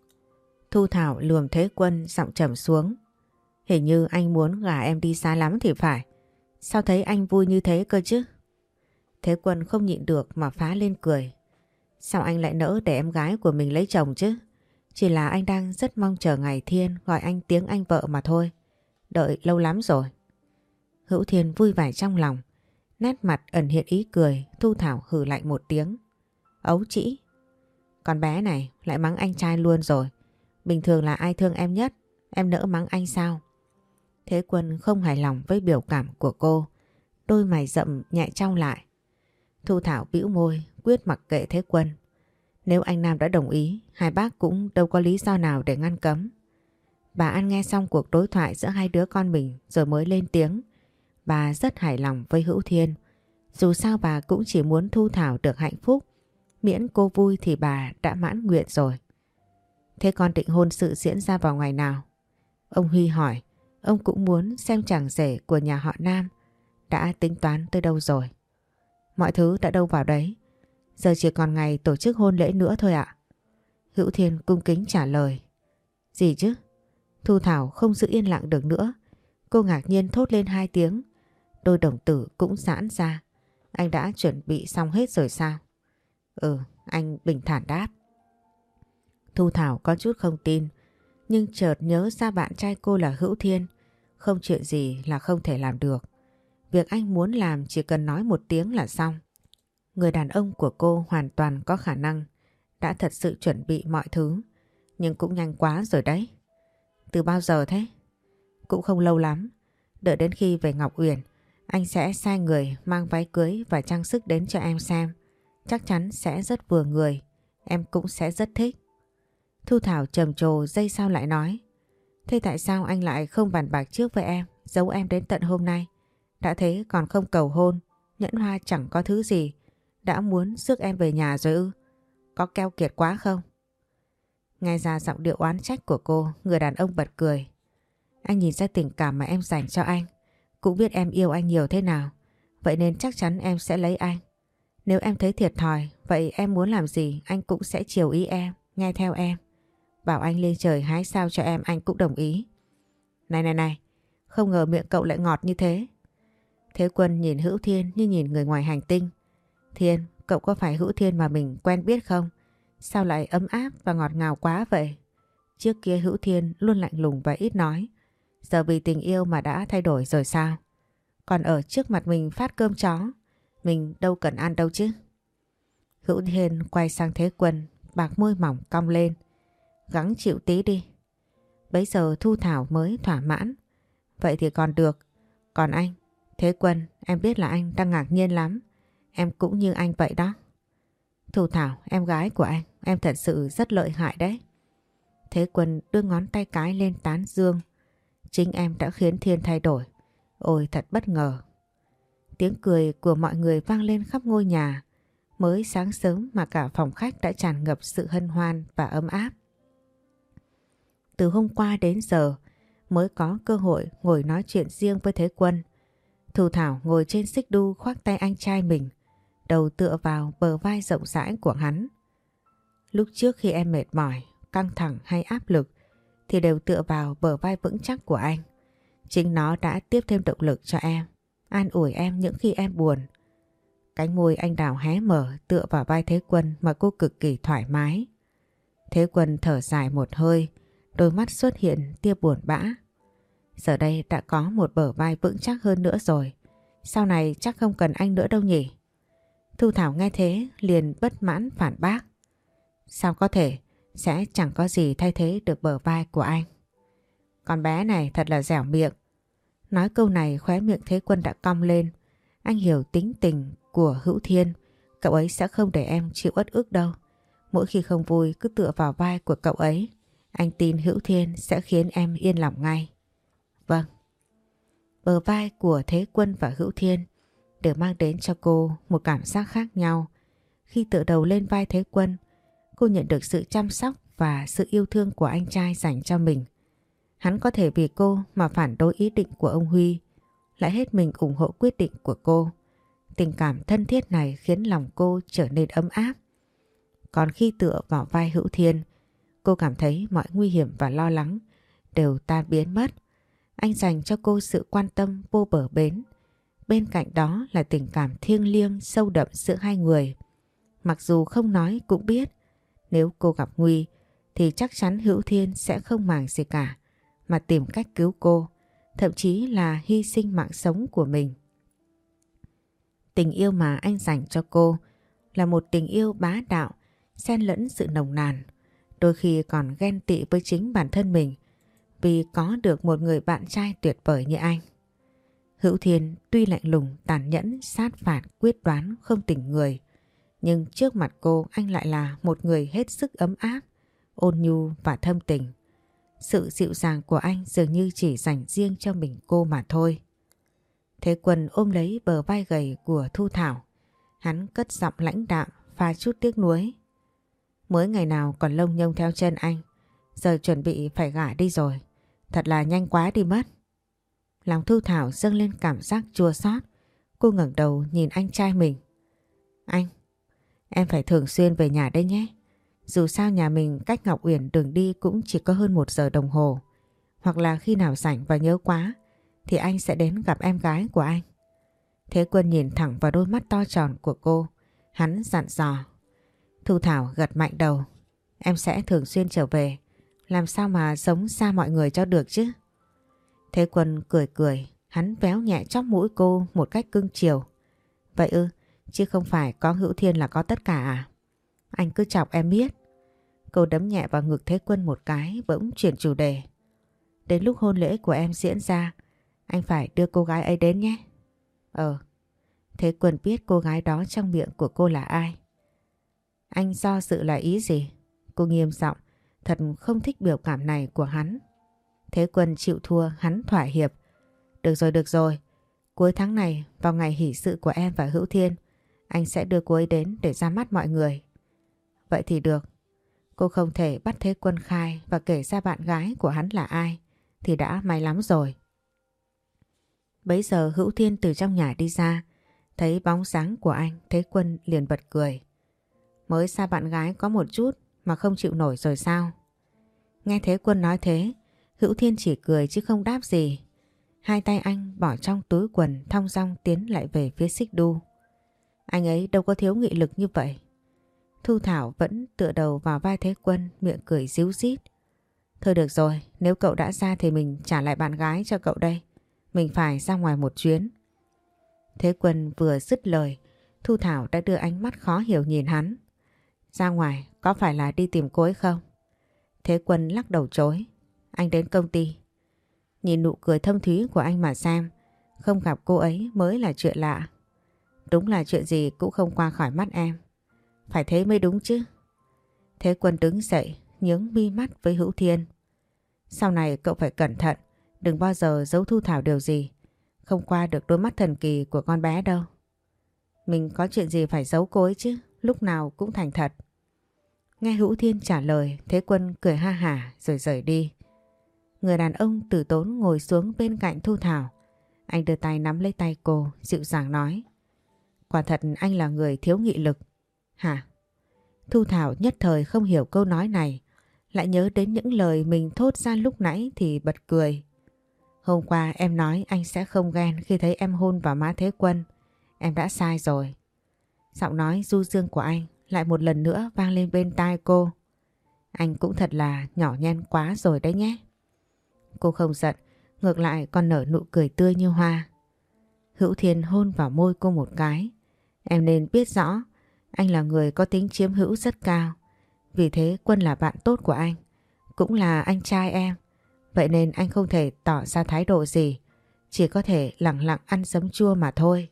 Thu Thảo lườm Thế Quân giọng trầm xuống. Hình như anh muốn gả em đi xa lắm thì phải. Sao thấy anh vui như thế cơ chứ? Thế Quân không nhịn được mà phá lên cười. Sao anh lại nỡ để em gái của mình lấy chồng chứ? Chỉ là anh đang rất mong chờ ngày Thiên gọi anh tiếng anh vợ mà thôi. Đợi lâu lắm rồi. Hữu Thiên vui vẻ trong lòng. Nét mặt ẩn hiện ý cười. Thu Thảo hừ lạnh một tiếng. Ấu trĩ. Con bé này lại mắng anh trai luôn rồi. Bình thường là ai thương em nhất, em nỡ mắng anh sao? Thế Quân không hài lòng với biểu cảm của cô. Đôi mày rậm nhẹ chau lại. Thu Thảo bĩu môi, quyết mặc kệ Thế Quân. Nếu anh Nam đã đồng ý, hai bác cũng đâu có lý do nào để ngăn cấm. Bà An nghe xong cuộc đối thoại giữa hai đứa con mình rồi mới lên tiếng. Bà rất hài lòng với Hữu Thiên. Dù sao bà cũng chỉ muốn Thu Thảo được hạnh phúc. Miễn cô vui thì bà đã mãn nguyện rồi. Thế con định hôn sự diễn ra vào ngày nào? Ông Huy hỏi. Ông cũng muốn xem chàng rể của nhà họ Nam đã tính toán tới đâu rồi? Mọi thứ đã đâu vào đấy. Giờ chỉ còn ngày tổ chức hôn lễ nữa thôi ạ. Hữu Thiên cung kính trả lời. Gì chứ? Thu Thảo không giữ yên lặng được nữa. Cô ngạc nhiên thốt lên 2 tiếng. Đôi đồng tử cũng giãn ra. Anh đã chuẩn bị xong hết rồi sao? Ừ, anh bình thản đáp. Thu Thảo có chút không tin, nhưng chợt nhớ ra bạn trai cô là Hữu Thiên. Không chuyện gì là không thể làm được. Việc anh muốn làm chỉ cần nói một tiếng là xong. Người đàn ông của cô hoàn toàn có khả năng đã thật sự chuẩn bị mọi thứ, nhưng cũng nhanh quá rồi đấy. Từ bao giờ thế? Cũng không lâu lắm. Đợi đến khi về Ngọc Uyển, anh sẽ sai người mang váy cưới và trang sức đến cho em xem. Chắc chắn sẽ rất vừa người, em cũng sẽ rất thích. Thu Thảo trầm trồ giây sau lại nói. Thế tại sao anh lại không bàn bạc trước với em, giấu em đến tận hôm nay? Đã thế còn không cầu hôn, nhẫn hoa chẳng có thứ gì, đã muốn rước em về nhà rồi ư? Có keo kiệt quá không? Nghe ra giọng điệu oán trách của cô, người đàn ông bật cười. Anh nhìn ra tình cảm mà em dành cho anh, cũng biết em yêu anh nhiều thế nào, vậy nên chắc chắn em sẽ lấy anh. Nếu em thấy thiệt thòi, vậy em muốn làm gì anh cũng sẽ chiều ý em, nghe theo em. Bảo anh lên trời hái sao cho em anh cũng đồng ý. Này, không ngờ miệng cậu lại ngọt như thế. Thế Quân nhìn Hữu Thiên như nhìn người ngoài hành tinh. Thiên, cậu có phải Hữu Thiên mà mình quen biết không? Sao lại ấm áp và ngọt ngào quá vậy? Trước kia Hữu Thiên luôn lạnh lùng và ít nói. Giờ vì tình yêu mà đã thay đổi rồi sao? Còn ở trước mặt mình phát cơm chó, mình đâu cần ăn đâu chứ. Hữu Thiên quay sang Thế Quân, bạc môi mỏng cong lên. Gắng chịu tí đi. Bấy giờ Thu Thảo mới thỏa mãn. Vậy thì còn được. Còn anh, Thế Quân, em biết là anh đang ngạc nhiên lắm. Em cũng như anh vậy đó. Thu Thảo, em gái của anh, em thật sự rất lợi hại đấy. Thế Quân đưa ngón tay cái lên tán dương. Chính em đã khiến Thiên thay đổi. Ôi thật bất ngờ. Tiếng cười của mọi người vang lên khắp ngôi nhà. Mới sáng sớm mà cả phòng khách đã tràn ngập sự hân hoan và ấm áp. Từ hôm qua đến giờ mới có cơ hội ngồi nói chuyện riêng với Thế Quân. Thu Thảo ngồi trên xích đu khoác tay anh trai mình, đầu tựa vào bờ vai rộng rãi của hắn. Lúc trước khi em mệt mỏi, căng thẳng hay áp lực thì đều tựa vào bờ vai vững chắc của anh. Chính nó đã tiếp thêm động lực cho em, an ủi em những khi em buồn. Cánh môi anh đào hé mở tựa vào vai Thế Quân mà cô cực kỳ thoải mái. Thế Quân thở dài một hơi, đôi mắt xuất hiện tia buồn bã. Giờ đây đã có một bờ vai vững chắc hơn nữa rồi. Sau này chắc không cần anh nữa đâu nhỉ? Thu Thảo nghe thế liền bất mãn phản bác. Sao có thể? Sẽ chẳng có gì thay thế được bờ vai của anh. Con bé này thật là dẻo miệng. Nói câu này khóe miệng Thế Quân đã cong lên. Anh hiểu tính tình của Hữu Thiên. Cậu ấy sẽ không để em chịu uất ức đâu. Mỗi khi không vui cứ tựa vào vai của cậu ấy. Anh tin Hữu Thiên sẽ khiến em yên lòng ngay. Vâng. Bờ vai của Thế Quân và Hữu Thiên đều mang đến cho cô một cảm giác khác nhau. Khi tựa đầu lên vai Thế Quân, cô nhận được sự chăm sóc và sự yêu thương của anh trai dành cho mình. Hắn có thể vì cô mà phản đối ý định của ông Huy, lại hết mình ủng hộ quyết định của cô. Tình cảm thân thiết này khiến lòng cô trở nên ấm áp. Còn khi tựa vào vai Hữu Thiên, cô cảm thấy mọi nguy hiểm và lo lắng đều tan biến mất. Anh dành cho cô sự quan tâm vô bờ bến. Bên cạnh đó là tình cảm thiêng liêng sâu đậm giữa hai người. Mặc dù không nói cũng biết, nếu cô gặp nguy thì chắc chắn Hữu Thiên sẽ không màng gì cả, mà tìm cách cứu cô, thậm chí là hy sinh mạng sống của mình. Tình yêu mà anh dành cho cô là một tình yêu bá đạo, xen lẫn sự nồng nàn, đôi khi còn ghen tị với chính bản thân mình vì có được một người bạn trai tuyệt vời như anh. Hữu Thiên tuy lạnh lùng, tàn nhẫn, sát phạt, quyết đoán, không tỉnh người, nhưng trước mặt cô anh lại là một người hết sức ấm áp, ôn nhu và thâm tình. Sự dịu dàng của anh dường như chỉ dành riêng cho mình cô mà thôi. Thế Quân ôm lấy bờ vai gầy của Thu Thảo. Hắn cất giọng lãnh đạm, pha chút tiếc nuối. Mới ngày nào còn lông nhông theo chân anh, giờ chuẩn bị phải gả đi rồi. Thật là nhanh quá đi mất. Lòng Thu Thảo dâng lên cảm giác chua xót. Cô ngẩng đầu nhìn anh trai mình. Anh, em phải thường xuyên về nhà đây nhé. Dù sao nhà mình cách Ngọc Uyển đường đi cũng chỉ có hơn 1 giờ đồng hồ. Hoặc là khi nào rảnh và nhớ quá thì anh sẽ đến gặp em gái của anh. Thế Quân nhìn thẳng vào đôi mắt to tròn của cô. Hắn dặn dò. Thu Thảo gật mạnh đầu. Em sẽ thường xuyên trở về. Làm sao mà sống xa mọi người cho được chứ? Thế Quân cười cười. Hắn véo nhẹ chóp mũi cô một cách cưng chiều. Vậy ư, chứ không phải có Hữu Thiên là có tất cả à? Anh cứ chọc em biết. Cô đấm nhẹ vào ngực Thế Quân một cái, bỗng chuyển chủ đề. Đến lúc hôn lễ của em diễn ra, anh phải đưa cô gái ấy đến nhé. Thế Quân biết cô gái đó trong miệng của cô là ai. Anh do dự là ý gì? Cô nghiêm giọng, thật không thích biểu cảm này của hắn. Thế Quân chịu thua, hắn thỏa hiệp. Được rồi. Cuối tháng này, vào ngày hỷ sự của em và Hữu Thiên, anh sẽ đưa cô ấy đến để ra mắt mọi người. Vậy thì được. Cô không thể bắt Thế Quân khai và kể ra bạn gái của hắn là ai thì đã may lắm rồi. Bấy giờ Hữu Thiên từ trong nhà đi ra, thấy bóng dáng của anh, Thế Quân liền bật cười. Mới xa bạn gái có một chút mà không chịu nổi rồi sao? Nghe Thế Quân nói thế, Hữu Thiên chỉ cười chứ không đáp gì. Hai tay anh bỏ trong túi quần thong dong tiến lại về phía xích đu. Anh ấy đâu có thiếu nghị lực như vậy. Thu Thảo vẫn tựa đầu vào vai Thế Quân, miệng cười ríu rít. Thôi được rồi, nếu cậu đã ra thì mình trả lại bạn gái cho cậu đây. Mình phải ra ngoài một chuyến. Thế Quân vừa dứt lời, Thu Thảo đã đưa ánh mắt khó hiểu nhìn hắn. Ra ngoài có phải là đi tìm cô ấy không? Thế Quân lắc đầu chối. Anh đến công ty. Nhìn nụ cười thâm thúy của anh mà xem, không gặp cô ấy mới là chuyện lạ. Đúng là chuyện gì cũng không qua khỏi mắt em. Phải thế mới đúng chứ. Thế Quân đứng dậy, nhướng mi mắt với Hữu Thiên. Sau này cậu phải cẩn thận, đừng bao giờ giấu Thu Thảo điều gì. Không qua được đôi mắt thần kỳ của con bé đâu. Mình có chuyện gì phải giấu cô ấy chứ, lúc nào cũng thành thật. Nghe Hữu Thiên trả lời, Thế Quân cười ha hả rồi rời đi. Người đàn ông tử tốn ngồi xuống bên cạnh Thu Thảo. Anh đưa tay nắm lấy tay cô, dịu dàng nói. Quả thật anh là người thiếu nghị lực. Hả? Thu Thảo nhất thời không hiểu câu nói này, lại nhớ đến những lời mình thốt ra lúc nãy thì bật cười. Hôm qua em nói anh sẽ không ghen khi thấy em hôn vào má Thế Quân. Em đã sai rồi. Giọng nói du dương của anh lại một lần nữa vang lên bên tai cô. Anh cũng thật là nhỏ nhen quá rồi đấy nhé. Cô không giận, ngược lại còn nở nụ cười tươi như hoa. Hữu Thiên hôn vào môi cô một cái. Em nên biết rõ, anh là người có tính chiếm hữu rất cao. Vì thế Quân là bạn tốt của anh, cũng là anh trai em. Vậy nên anh không thể tỏ ra thái độ gì, chỉ có thể lặng lặng ăn giấm chua mà thôi.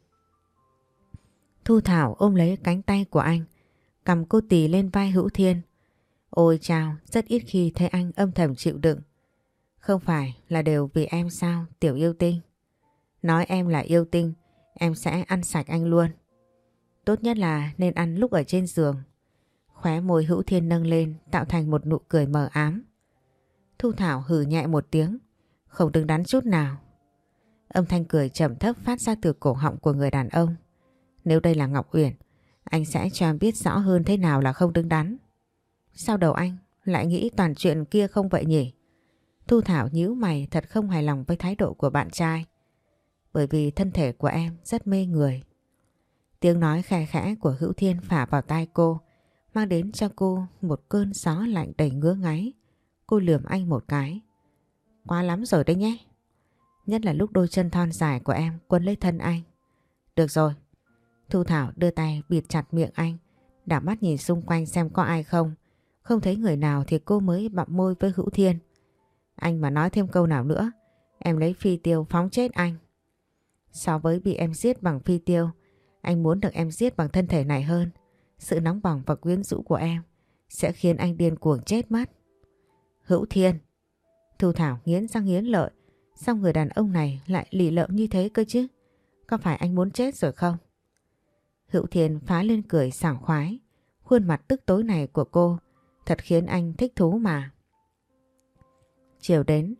Thu Thảo ôm lấy cánh tay của anh, cầm cô tì lên vai Hữu Thiên. Ôi chao, rất ít khi thấy anh âm thầm chịu đựng. Không phải là đều vì em sao, tiểu yêu tinh? Nói em là yêu tinh, em sẽ ăn sạch anh luôn. Tốt nhất là nên ăn lúc ở trên giường. Khóe môi Hữu Thiên nâng lên tạo thành một nụ cười mờ ám. Thu Thảo hừ nhẹ một tiếng, không đứng đắn chút nào. Âm thanh cười trầm thấp phát ra từ cổ họng của người đàn ông. Nếu đây là Ngọc Uyển, anh sẽ cho em biết rõ hơn thế nào là không đứng đắn. Sao đầu anh lại nghĩ toàn chuyện kia không vậy nhỉ? Thu Thảo nhíu mày, thật không hài lòng với thái độ của bạn trai. Bởi vì thân thể của em rất mê người. Tiếng nói khe khẽ của Hữu Thiên phả vào tai cô, mang đến cho cô một cơn gió lạnh đầy ngứa ngáy. Cô lườm anh một cái. Quá lắm rồi đấy nhé. Nhất là lúc đôi chân thon dài của em quấn lấy thân anh. Được rồi. Thu Thảo đưa tay bịt chặt miệng anh, đảo mắt nhìn xung quanh xem có ai không. Không thấy người nào thì cô mới bặm môi với Hữu Thiên. Anh mà nói thêm câu nào nữa, em lấy phi tiêu phóng chết anh. So với bị em giết bằng phi tiêu, anh muốn được em giết bằng thân thể này hơn. Sự nóng bỏng và quyến rũ của em sẽ khiến anh điên cuồng chết mất. Hữu Thiên. Thu Thảo nghiến răng nghiến lợi. Sao người đàn ông này lại lì lợm như thế cơ chứ? Có phải anh muốn chết rồi không? Hữu Thiên phá lên cười sảng khoái. Khuôn mặt tức tối này của cô thật khiến anh thích thú mà. Chiều đến,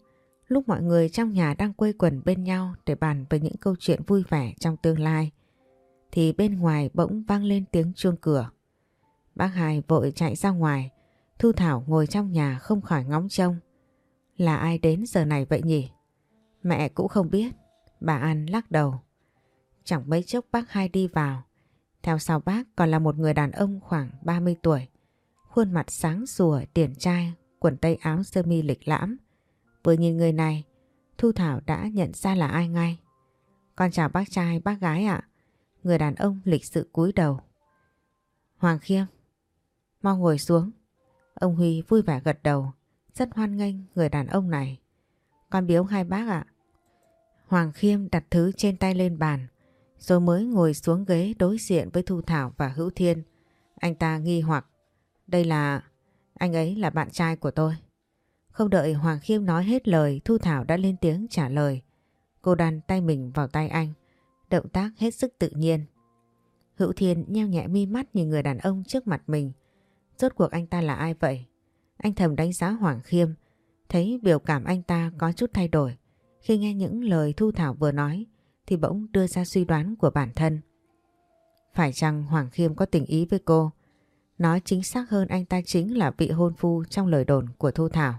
Lúc mọi người trong nhà đang quây quần bên nhau để bàn về những câu chuyện vui vẻ trong tương lai, thì bên ngoài bỗng vang lên tiếng chuông cửa. Bác Hai vội chạy ra ngoài, Thu Thảo ngồi trong nhà không khỏi ngóng trông. Là ai đến giờ này vậy nhỉ? Mẹ cũng không biết, bà An lắc đầu. Chẳng mấy chốc bác Hai đi vào. Theo sau bác còn là một người đàn ông khoảng 30 tuổi. Khuôn mặt sáng sủa, điển trai, quần tây áo sơ mi lịch lãm. Vừa nhìn người này, Thu Thảo đã nhận ra là ai ngay. Con chào bác trai, bác gái ạ. Người đàn ông lịch sự cúi đầu. Hoàng Khiêm, mau ngồi xuống. Ông Huy vui vẻ gật đầu, rất hoan nghênh người đàn ông này. Con biếu hai bác ạ. Hoàng Khiêm đặt thứ trên tay lên bàn, rồi mới ngồi xuống ghế đối diện với Thu Thảo và Hữu Thiên. Anh ta nghi hoặc, đây là... anh ấy là bạn trai của tôi. Không đợi Hoàng Khiêm nói hết lời, Thu Thảo đã lên tiếng trả lời. Cô đặt tay mình vào tay anh, động tác hết sức tự nhiên. Hữu Thiên nheo nhẹ mi mắt nhìn người đàn ông trước mặt mình. Rốt cuộc anh ta là ai vậy? Anh thầm đánh giá Hoàng Khiêm, thấy biểu cảm anh ta có chút thay đổi. Khi nghe những lời Thu Thảo vừa nói thì bỗng đưa ra suy đoán của bản thân. Phải chăng Hoàng Khiêm có tình ý với cô? Nói chính xác hơn, anh ta chính là vị hôn phu trong lời đồn của Thu Thảo.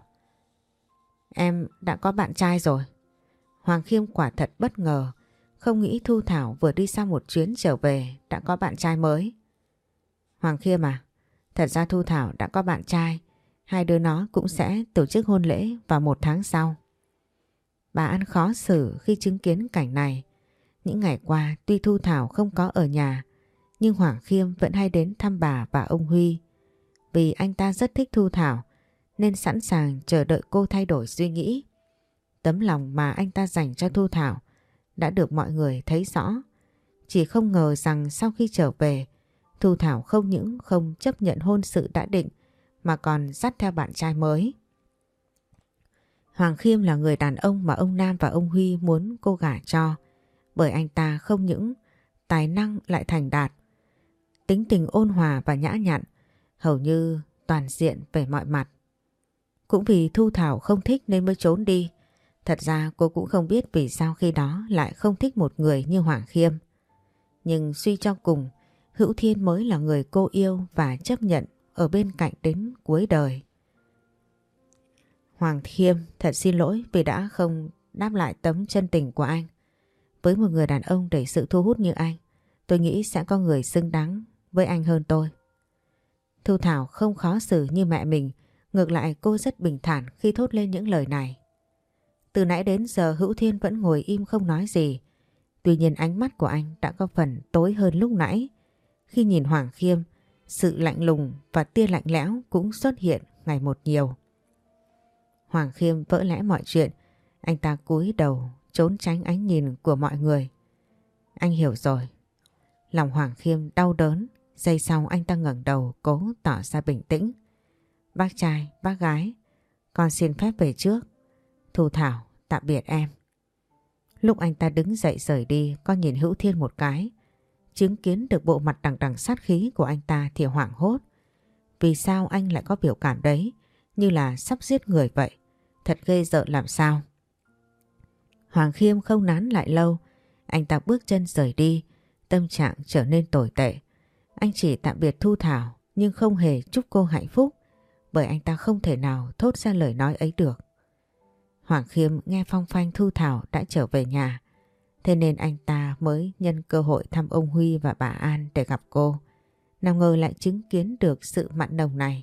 Em đã có bạn trai rồi. Hoàng Khiêm quả thật bất ngờ, không nghĩ Thu Thảo vừa đi sang một chuyến trở về đã có bạn trai mới. Hoàng Khiêm à, thật ra Thu Thảo đã có bạn trai, hai đứa nó cũng sẽ tổ chức hôn lễ vào 1 tháng sau. Bà An khó xử khi chứng kiến cảnh này. Những ngày qua tuy Thu Thảo không có ở nhà, nhưng Hoàng Khiêm vẫn hay đến thăm bà và ông Huy. Vì anh ta rất thích Thu Thảo nên sẵn sàng chờ đợi cô thay đổi suy nghĩ. Tấm lòng mà anh ta dành cho Thu Thảo đã được mọi người thấy rõ. Chỉ không ngờ rằng sau khi trở về, Thu Thảo không những không chấp nhận hôn sự đã định mà còn dắt theo bạn trai mới. Hoàng Khiêm là người đàn ông mà ông Nam và ông Huy muốn cô gả cho, bởi anh ta không những tài năng lại thành đạt, tính tình ôn hòa và nhã nhặn, hầu như toàn diện về mọi mặt. Cũng vì Thu Thảo không thích nên mới trốn đi. Thật ra cô cũng không biết vì sao khi đó lại không thích một người như Hoàng Khiêm. Nhưng suy cho cùng, Hữu Thiên mới là người cô yêu và chấp nhận ở bên cạnh đến cuối đời. Hoàng Khiêm thật xin lỗi vì đã không đáp lại tấm chân tình của anh. Với một người đàn ông đầy sự thu hút như anh, tôi nghĩ sẽ có người xứng đáng với anh hơn tôi. Thu Thảo không khó xử như mẹ mình, ngược lại cô rất bình thản khi thốt lên những lời này. Từ nãy đến giờ Hữu Thiên vẫn ngồi im không nói gì. Tuy nhiên ánh mắt của anh đã có phần tối hơn lúc nãy. Khi nhìn Hoàng Khiêm, sự lạnh lùng và tia lạnh lẽo cũng xuất hiện ngày một nhiều. Hoàng Khiêm vỡ lẽ mọi chuyện, anh ta cúi đầu trốn tránh ánh nhìn của mọi người. Anh hiểu rồi. Lòng Hoàng Khiêm đau đớn, giây sau anh ta ngẩng đầu cố tỏ ra bình tĩnh. Bác trai, bác gái, con xin phép về trước. Thu Thảo, tạm biệt em. Lúc anh ta đứng dậy rời đi, con nhìn Hữu Thiên một cái. Chứng kiến được bộ mặt đằng đằng sát khí của anh ta thì hoảng hốt. Vì sao anh lại có biểu cảm đấy, như là sắp giết người vậy? Thật ghê rợn làm sao. Hoàng Khiêm không nán lại lâu, anh ta bước chân rời đi, tâm trạng trở nên tồi tệ. Anh chỉ tạm biệt Thu Thảo nhưng không hề chúc cô hạnh phúc, bởi anh ta không thể nào thốt ra lời nói ấy được. Hoàng Khiêm nghe phong phanh Thu Thảo đã trở về nhà, thế nên anh ta mới nhân cơ hội thăm ông Huy và bà An để gặp cô. Nào ngờ lại chứng kiến được sự mặn nồng này.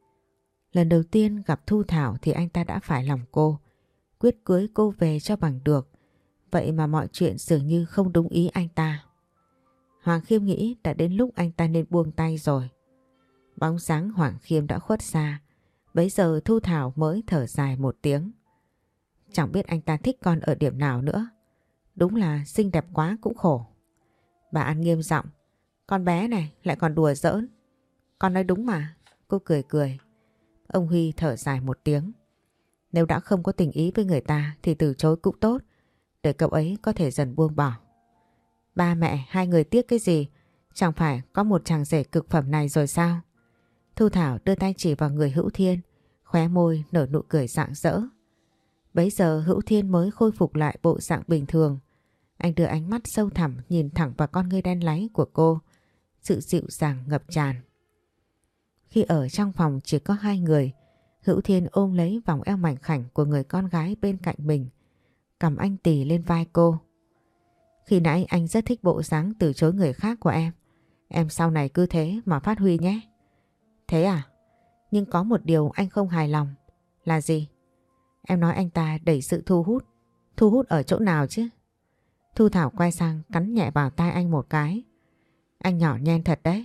Lần đầu tiên gặp Thu Thảo thì anh ta đã phải lòng cô, quyết cưới cô về cho bằng được. Vậy mà mọi chuyện dường như không đúng ý anh ta. Hoàng Khiêm nghĩ đã đến lúc anh ta nên buông tay rồi. Bóng dáng Hoàng Khiêm đã khuất xa. Bấy giờ Thu Thảo mới thở dài một tiếng. Chẳng biết anh ta thích con ở điểm nào nữa. Đúng là xinh đẹp quá cũng khổ. Bà An nghiêm giọng. Con bé này lại còn đùa giỡn. Con nói đúng mà. Cô cười cười. Ông Huy thở dài một tiếng. Nếu đã không có tình ý với người ta thì từ chối cũng tốt, để cậu ấy có thể dần buông bỏ. Ba mẹ hai người tiếc cái gì? Chẳng phải có một chàng rể cực phẩm này rồi sao? Thu Thảo đưa tay chỉ vào người Hữu Thiên, khóe môi nở nụ cười rạng rỡ. Bấy giờ Hữu Thiên mới khôi phục lại bộ dạng bình thường. Anh đưa ánh mắt sâu thẳm nhìn thẳng vào con ngươi đen láy của cô. Sự dịu dàng ngập tràn. Khi ở trong phòng chỉ có hai người, Hữu Thiên ôm lấy vòng eo mảnh khảnh của người con gái bên cạnh mình. Cầm anh tì lên vai cô. Khi nãy anh rất thích bộ dáng từ chối người khác của em. Em sau này cứ thế mà phát huy nhé. Thế à? Nhưng có một điều anh không hài lòng. Là gì? Em nói anh ta đẩy sự thu hút. Thu hút ở chỗ nào chứ? Thu Thảo quay sang cắn nhẹ vào tai anh một cái. Anh nhỏ nhen thật đấy.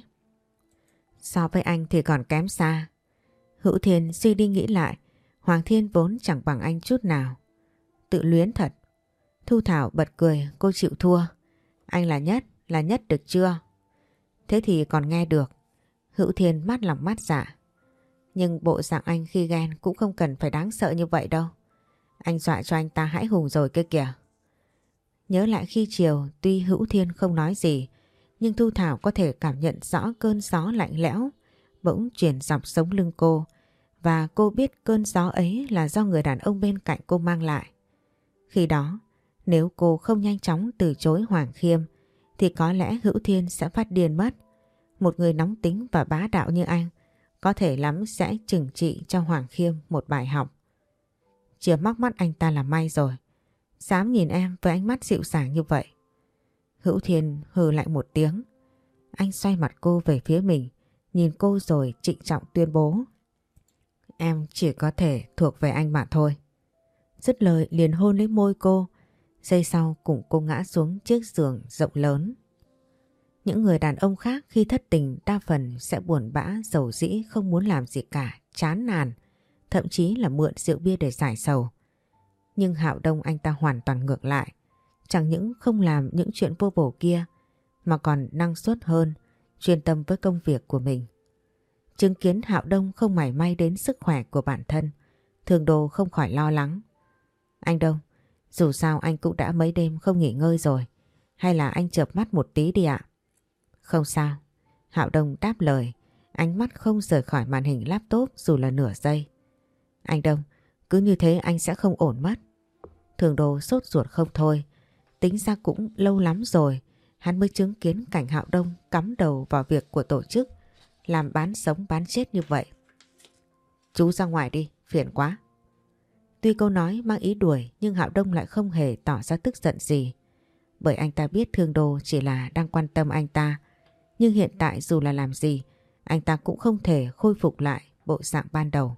So với anh thì còn kém xa. Hữu Thiên suy đi nghĩ lại. Hoàng Thiên vốn chẳng bằng anh chút nào. Tự luyến thật. Thu Thảo bật cười, cô chịu thua. Anh là nhất được chưa? Thế thì còn nghe được. Hữu Thiên mát lòng mát dạ. Nhưng bộ dạng anh khi ghen cũng không cần phải đáng sợ như vậy đâu. Anh dọa cho anh ta hãi hùng rồi kia kìa. Nhớ lại khi chiều tuy Hữu Thiên không nói gì, nhưng Thu Thảo có thể cảm nhận rõ cơn gió lạnh lẽo bỗng truyền dọc sống lưng cô. Và cô biết cơn gió ấy là do người đàn ông bên cạnh cô mang lại. Khi đó, nếu cô không nhanh chóng từ chối Hoàng Khiêm thì có lẽ Hữu Thiên sẽ phát điên mất. Một người nóng tính và bá đạo như anh có thể lắm sẽ trừng trị cho Hoàng Khiêm một bài học. Chỉ móc mắt anh ta là may rồi. Dám nhìn em với ánh mắt dịu dàng như vậy. Hữu Thiên hừ lại một tiếng. Anh xoay mặt cô về phía mình, nhìn cô rồi trịnh trọng tuyên bố. Em chỉ có thể thuộc về anh mà thôi. Dứt lời liền hôn lấy môi cô. Giây sau cùng cô ngã xuống chiếc giường rộng lớn. Những người đàn ông khác khi thất tình đa phần sẽ buồn bã, dầu dĩ, không muốn làm gì cả, chán nản, thậm chí là mượn rượu bia để giải sầu. Nhưng Hạo Đông anh ta hoàn toàn ngược lại. Chẳng những không làm những chuyện vô bổ kia mà còn năng suất hơn, chuyên tâm với công việc của mình. Chứng kiến Hạo Đông không mảy may đến sức khỏe của bản thân, Thường Đồ không khỏi lo lắng. Anh Đông, dù sao anh cũng đã mấy đêm không nghỉ ngơi rồi. Hay là anh chợp mắt một tí đi ạ? Không sao. Hạo Đông đáp lời, ánh mắt không rời khỏi màn hình laptop dù là nửa giây. Anh Đông, cứ như thế anh sẽ không ổn mất. Thường Đồ sốt ruột không thôi. Tính ra cũng lâu lắm rồi hắn mới chứng kiến cảnh Hạo Đông cắm đầu vào việc của tổ chức, làm bán sống bán chết như vậy. Chú ra ngoài đi, phiền quá. Tuy câu nói mang ý đuổi nhưng Hạo Đông lại không hề tỏ ra tức giận gì. Bởi anh ta biết Thương Đô chỉ là đang quan tâm anh ta. Nhưng hiện tại dù là làm gì, anh ta cũng không thể khôi phục lại bộ dạng ban đầu.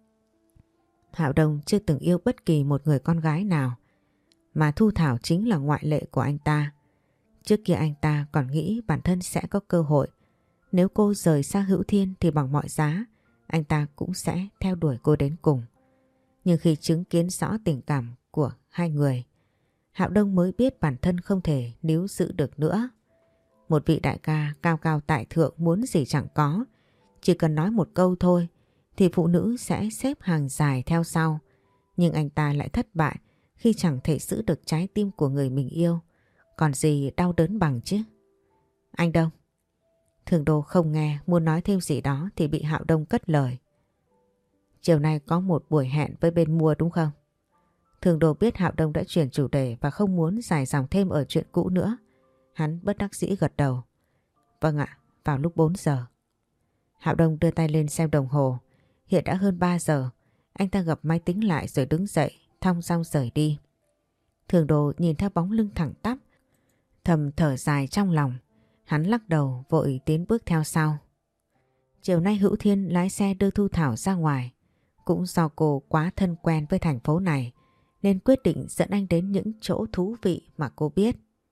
Hạo Đông chưa từng yêu bất kỳ một người con gái nào, mà Thu Thảo chính là ngoại lệ của anh ta. Trước kia anh ta còn nghĩ bản thân sẽ có cơ hội. Nếu cô rời xa Hữu Thiên thì bằng mọi giá anh ta cũng sẽ theo đuổi cô đến cùng. Nhưng khi chứng kiến rõ tình cảm của hai người, Hạo Đông mới biết bản thân không thể níu giữ được nữa. Một vị đại ca cao cao tại thượng muốn gì chẳng có. Chỉ cần nói một câu thôi thì phụ nữ sẽ xếp hàng dài theo sau. Nhưng anh ta lại thất bại khi chẳng thể giữ được trái tim của người mình yêu. Còn gì đau đớn bằng chứ? Anh Đông. Thường Đô không nghe, muốn nói thêm gì đó thì bị Hạo Đông cất lời. Chiều nay có một buổi hẹn với bên mua đúng không? Thường Đô biết Hạo Đông đã chuyển chủ đề và không muốn dài dòng thêm ở chuyện cũ nữa. Hắn bất đắc dĩ gật đầu. Vâng ạ, vào lúc 4 giờ. Hạo Đông đưa tay lên xem đồng hồ. Hiện đã hơn 3 giờ. Anh ta gập máy tính lại rồi đứng dậy, thong dong rời đi. Thường Đồ nhìn theo bóng lưng thẳng tắp, thầm thở dài trong lòng. Hắn lắc đầu vội tiến bước theo sau. Chiều nay Hữu Thiên lái xe đưa Thu Thảo ra ngoài. Cũng do cô quá thân quen với thành phố này nên quyết định dẫn anh đến những chỗ thú vị mà cô biết.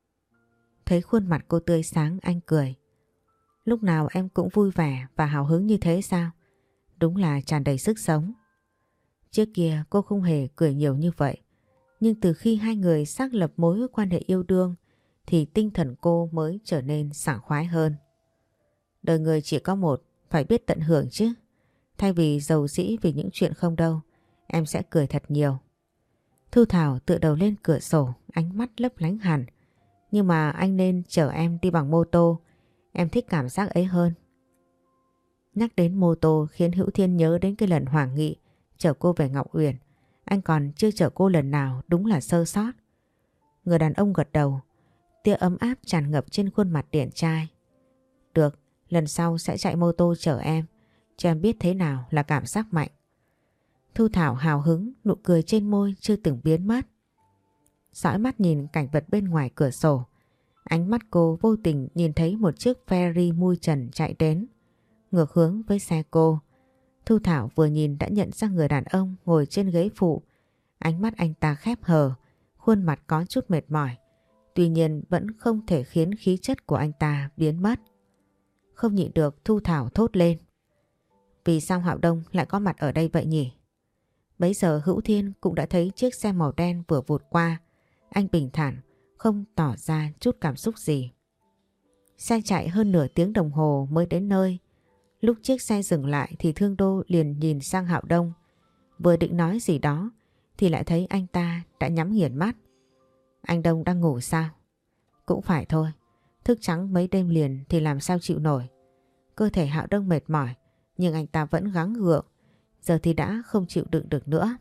Thấy khuôn mặt cô tươi sáng anh cười. Lúc nào em cũng vui vẻ và hào hứng như thế sao? Đúng là tràn đầy sức sống. Trước kia cô không hề cười nhiều như vậy. Nhưng từ khi hai người xác lập mối quan hệ yêu đương thì tinh thần cô mới trở nên sảng khoái hơn. Đời người chỉ có một, phải biết tận hưởng chứ. Thay vì giàu dĩ vì những chuyện không đâu, em sẽ cười thật nhiều. Thu Thảo tựa đầu lên cửa sổ, ánh mắt lấp lánh hẳn. Nhưng mà anh nên chở em đi bằng mô tô, em thích cảm giác ấy hơn. Nhắc đến mô tô khiến Hữu Thiên nhớ đến cái lần Hoàng Nghị chở cô về Ngọc Uyển. Anh còn chưa chở cô lần nào, đúng là sơ sót. Người đàn ông gật đầu, tia ấm áp tràn ngập trên khuôn mặt điển trai. Được, lần sau sẽ chạy mô tô chở em, cho em biết thế nào là cảm giác mạnh. Thu Thảo hào hứng, nụ cười trên môi chưa từng biến mất. Dõi mắt nhìn cảnh vật bên ngoài cửa sổ, ánh mắt cô vô tình nhìn thấy một chiếc ferry mui trần chạy đến, ngược hướng với xe cô. Thu Thảo vừa nhìn đã nhận ra người đàn ông ngồi trên ghế phụ. Ánh mắt anh ta khép hờ, khuôn mặt có chút mệt mỏi. Tuy nhiên vẫn không thể khiến khí chất của anh ta biến mất. Không nhịn được, Thu Thảo thốt lên. Vì sao Hạo Đông lại có mặt ở đây vậy nhỉ? Bấy giờ Hữu Thiên cũng đã thấy chiếc xe màu đen vừa vụt qua. Anh bình thản, không tỏ ra chút cảm xúc gì. Xe chạy hơn nửa tiếng đồng hồ mới đến nơi. Lúc chiếc xe dừng lại thì Thương Đô liền nhìn sang Hạo Đông. Vừa định nói gì đó thì lại thấy anh ta đã nhắm nghiền mắt. Anh Đông đang ngủ sao? Cũng phải thôi, thức trắng mấy đêm liền thì làm sao chịu nổi. Cơ thể Hạo Đông mệt mỏi nhưng anh ta vẫn gắng gượng. Giờ thì đã không chịu đựng được nữa.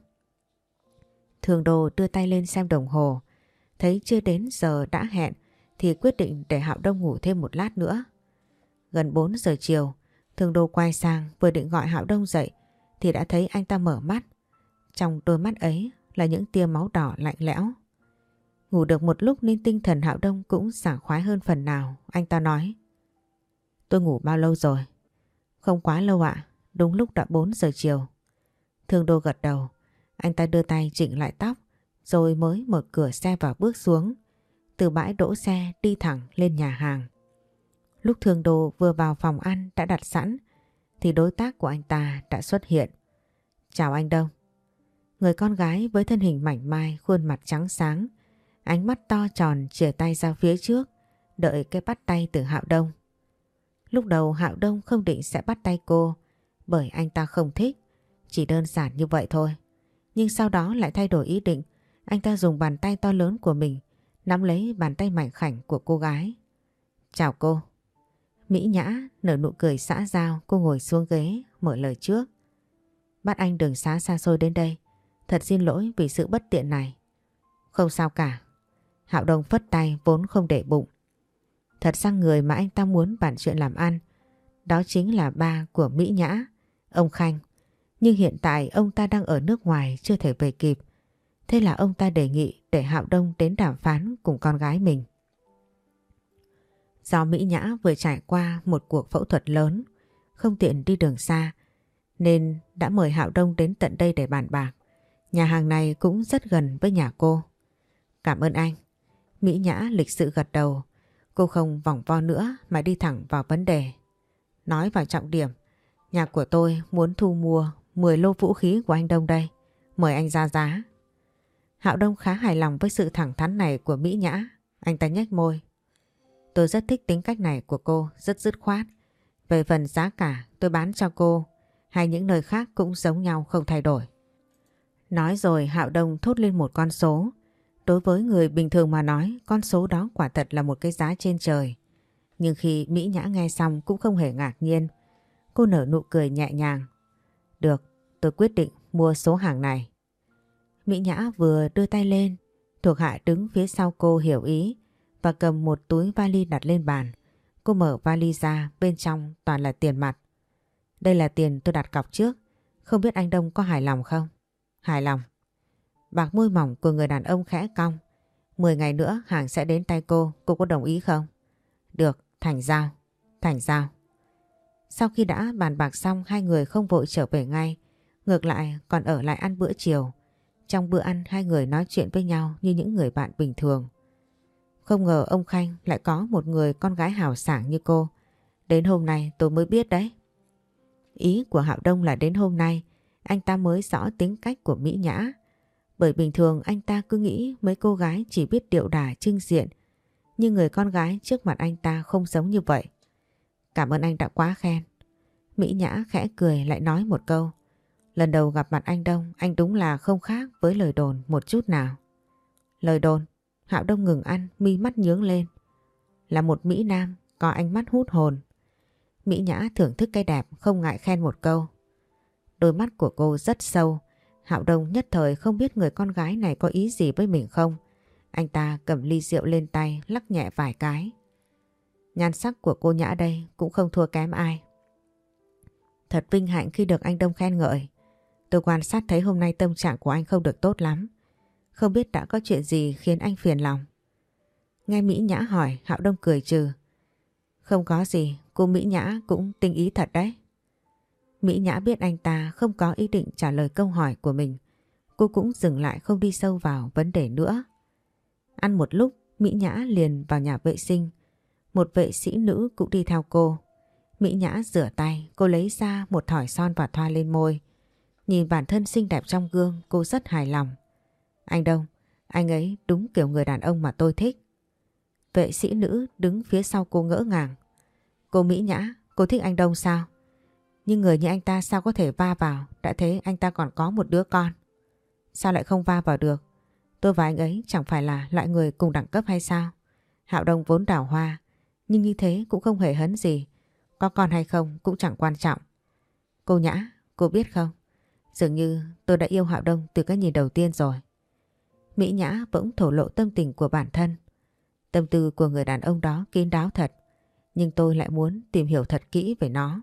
Thương Đô đưa tay lên xem đồng hồ, thấy chưa đến giờ đã hẹn thì quyết định để Hạo Đông ngủ thêm một lát nữa. Gần 4 giờ chiều, Thương Đô quay sang vừa định gọi Hạo Đông dậy thì đã thấy anh ta mở mắt. Trong đôi mắt ấy là những tia máu đỏ lạnh lẽo. Ngủ được một lúc nên tinh thần Hạo Đông cũng sảng khoái hơn phần nào. Anh ta nói: Tôi ngủ bao lâu rồi? Không quá lâu ạ, đúng lúc đã 4 giờ chiều. Thương Đô gật đầu. Anh ta đưa tay chỉnh lại tóc rồi mới mở cửa xe và bước xuống. Từ bãi đỗ xe đi thẳng lên nhà hàng. Lúc Thương Đô vừa vào phòng ăn đã đặt sẵn thì đối tác của anh ta đã xuất hiện. Chào anh Đông. Người con gái với thân hình mảnh mai, khuôn mặt trắng sáng, ánh mắt to tròn chìa tay ra phía trước, đợi cái bắt tay từ Hạo Đông. Lúc đầu Hạo Đông không định sẽ bắt tay cô, bởi anh ta không thích, chỉ đơn giản như vậy thôi. Nhưng sau đó lại thay đổi ý định, anh ta dùng bàn tay to lớn của mình nắm lấy bàn tay mảnh khảnh của cô gái. Chào cô. Mỹ Nhã nở nụ cười xã giao, cô ngồi xuống ghế mở lời trước. Bắt anh đường xá xa xôi đến đây, thật xin lỗi vì sự bất tiện này. Không sao cả. Hạo Đông phất tay vốn không để bụng. Thật ra người mà anh ta muốn bàn chuyện làm ăn đó chính là ba của Mỹ Nhã, ông Khanh. Nhưng hiện tại ông ta đang ở nước ngoài chưa thể về kịp. Thế là ông ta đề nghị để Hạo Đông đến đàm phán cùng con gái mình. Do Mỹ Nhã vừa trải qua một cuộc phẫu thuật lớn, không tiện đi đường xa, nên đã mời Hạo Đông đến tận đây để bàn bạc. Nhà hàng này cũng rất gần với nhà cô. Cảm ơn anh. Mỹ Nhã lịch sự gật đầu. Cô không vòng vo nữa mà đi thẳng vào vấn đề. Nói vào trọng điểm, nhà của tôi muốn thu mua 10 lô vũ khí của anh Đông đây. Mời anh ra giá. Hạo Đông khá hài lòng với sự thẳng thắn này của Mỹ Nhã. Anh ta nhếch môi. Tôi rất thích tính cách này của cô, rất dứt khoát. Về phần giá cả tôi bán cho cô hay những nơi khác cũng giống nhau không thay đổi. Nói rồi Hạo Đông thốt lên một con số. Đối với người bình thường mà nói, con số đó quả thật là một cái giá trên trời. Nhưng khi Mỹ Nhã nghe xong cũng không hề ngạc nhiên. Cô nở nụ cười nhẹ nhàng. Được, tôi quyết định mua số hàng này. Mỹ Nhã vừa đưa tay lên, thuộc hạ đứng phía sau cô hiểu ý và cầm một túi vali đặt lên bàn. Cô mở vali ra, bên trong toàn là tiền mặt. Đây là tiền tôi đặt cọc trước, không biết anh Đông có hài lòng không? Hài lòng. Bạc môi mỏng của người đàn ông khẽ cong. 10 ngày nữa hàng sẽ đến tay cô có đồng ý không? Được, thành giao. Thành giao. Sau khi đã bàn bạc xong, hai người không vội trở về ngay. Ngược lại còn ở lại ăn bữa chiều. Trong bữa ăn hai người nói chuyện với nhau như những người bạn bình thường. Không ngờ ông Khanh lại có một người con gái hào sảng như cô. Đến hôm nay tôi mới biết đấy. Ý của Hạo Đông là đến hôm nay anh ta mới rõ tính cách của Mỹ Nhã. Bởi bình thường anh ta cứ nghĩ mấy cô gái chỉ biết điệu đà chưng diện. Nhưng người con gái trước mặt anh ta không giống như vậy. Cảm ơn anh đã quá khen. Mỹ Nhã khẽ cười lại nói một câu. Lần đầu gặp mặt anh Đông, anh đúng là không khác với lời đồn một chút nào. Lời đồn? Hạo Đông ngừng ăn, mi mắt nhướng lên. Là một Mỹ Nam, có ánh mắt hút hồn. Mỹ Nhã thưởng thức cái đẹp, không ngại khen một câu. Đôi mắt của cô rất sâu, Hạo Đông nhất thời không biết người con gái này có ý gì với mình không. Anh ta cầm ly rượu lên tay lắc nhẹ vài cái. Nhan sắc của cô Nhã đây cũng không thua kém ai. Thật vinh hạnh khi được anh Đông khen ngợi. Tôi quan sát thấy hôm nay tâm trạng của anh không được tốt lắm. Không biết đã có chuyện gì khiến anh phiền lòng. Nghe Mỹ Nhã hỏi, Hạo Đông cười trừ. Không có gì, cô Mỹ Nhã cũng tinh ý thật đấy. Mỹ Nhã biết anh ta không có ý định trả lời câu hỏi của mình. Cô cũng dừng lại không đi sâu vào vấn đề nữa. Ăn một lúc, Mỹ Nhã liền vào nhà vệ sinh. Một vệ sĩ nữ cũng đi theo cô. Mỹ Nhã rửa tay, cô lấy ra một thỏi son và thoa lên môi. Nhìn bản thân xinh đẹp trong gương, cô rất hài lòng. Anh Đông, anh ấy đúng kiểu người đàn ông mà tôi thích. Vệ sĩ nữ đứng phía sau cô ngỡ ngàng. Cô Mỹ Nhã, cô thích anh Đông sao? Nhưng người như anh ta sao có thể va vào, đã thế anh ta còn có một đứa con. Sao lại không va vào được? Tôi và anh ấy chẳng phải là loại người cùng đẳng cấp hay sao? Hạo Đông vốn đào hoa, nhưng như thế cũng không hề hấn gì. Có con hay không cũng chẳng quan trọng. Cô Nhã, cô biết không? Dường như tôi đã yêu Hạo Đông từ cái nhìn đầu tiên rồi. Mỹ Nhã bỗng thổ lộ tâm tình của bản thân. Tâm tư của người đàn ông đó kín đáo thật, nhưng tôi lại muốn tìm hiểu thật kỹ về nó.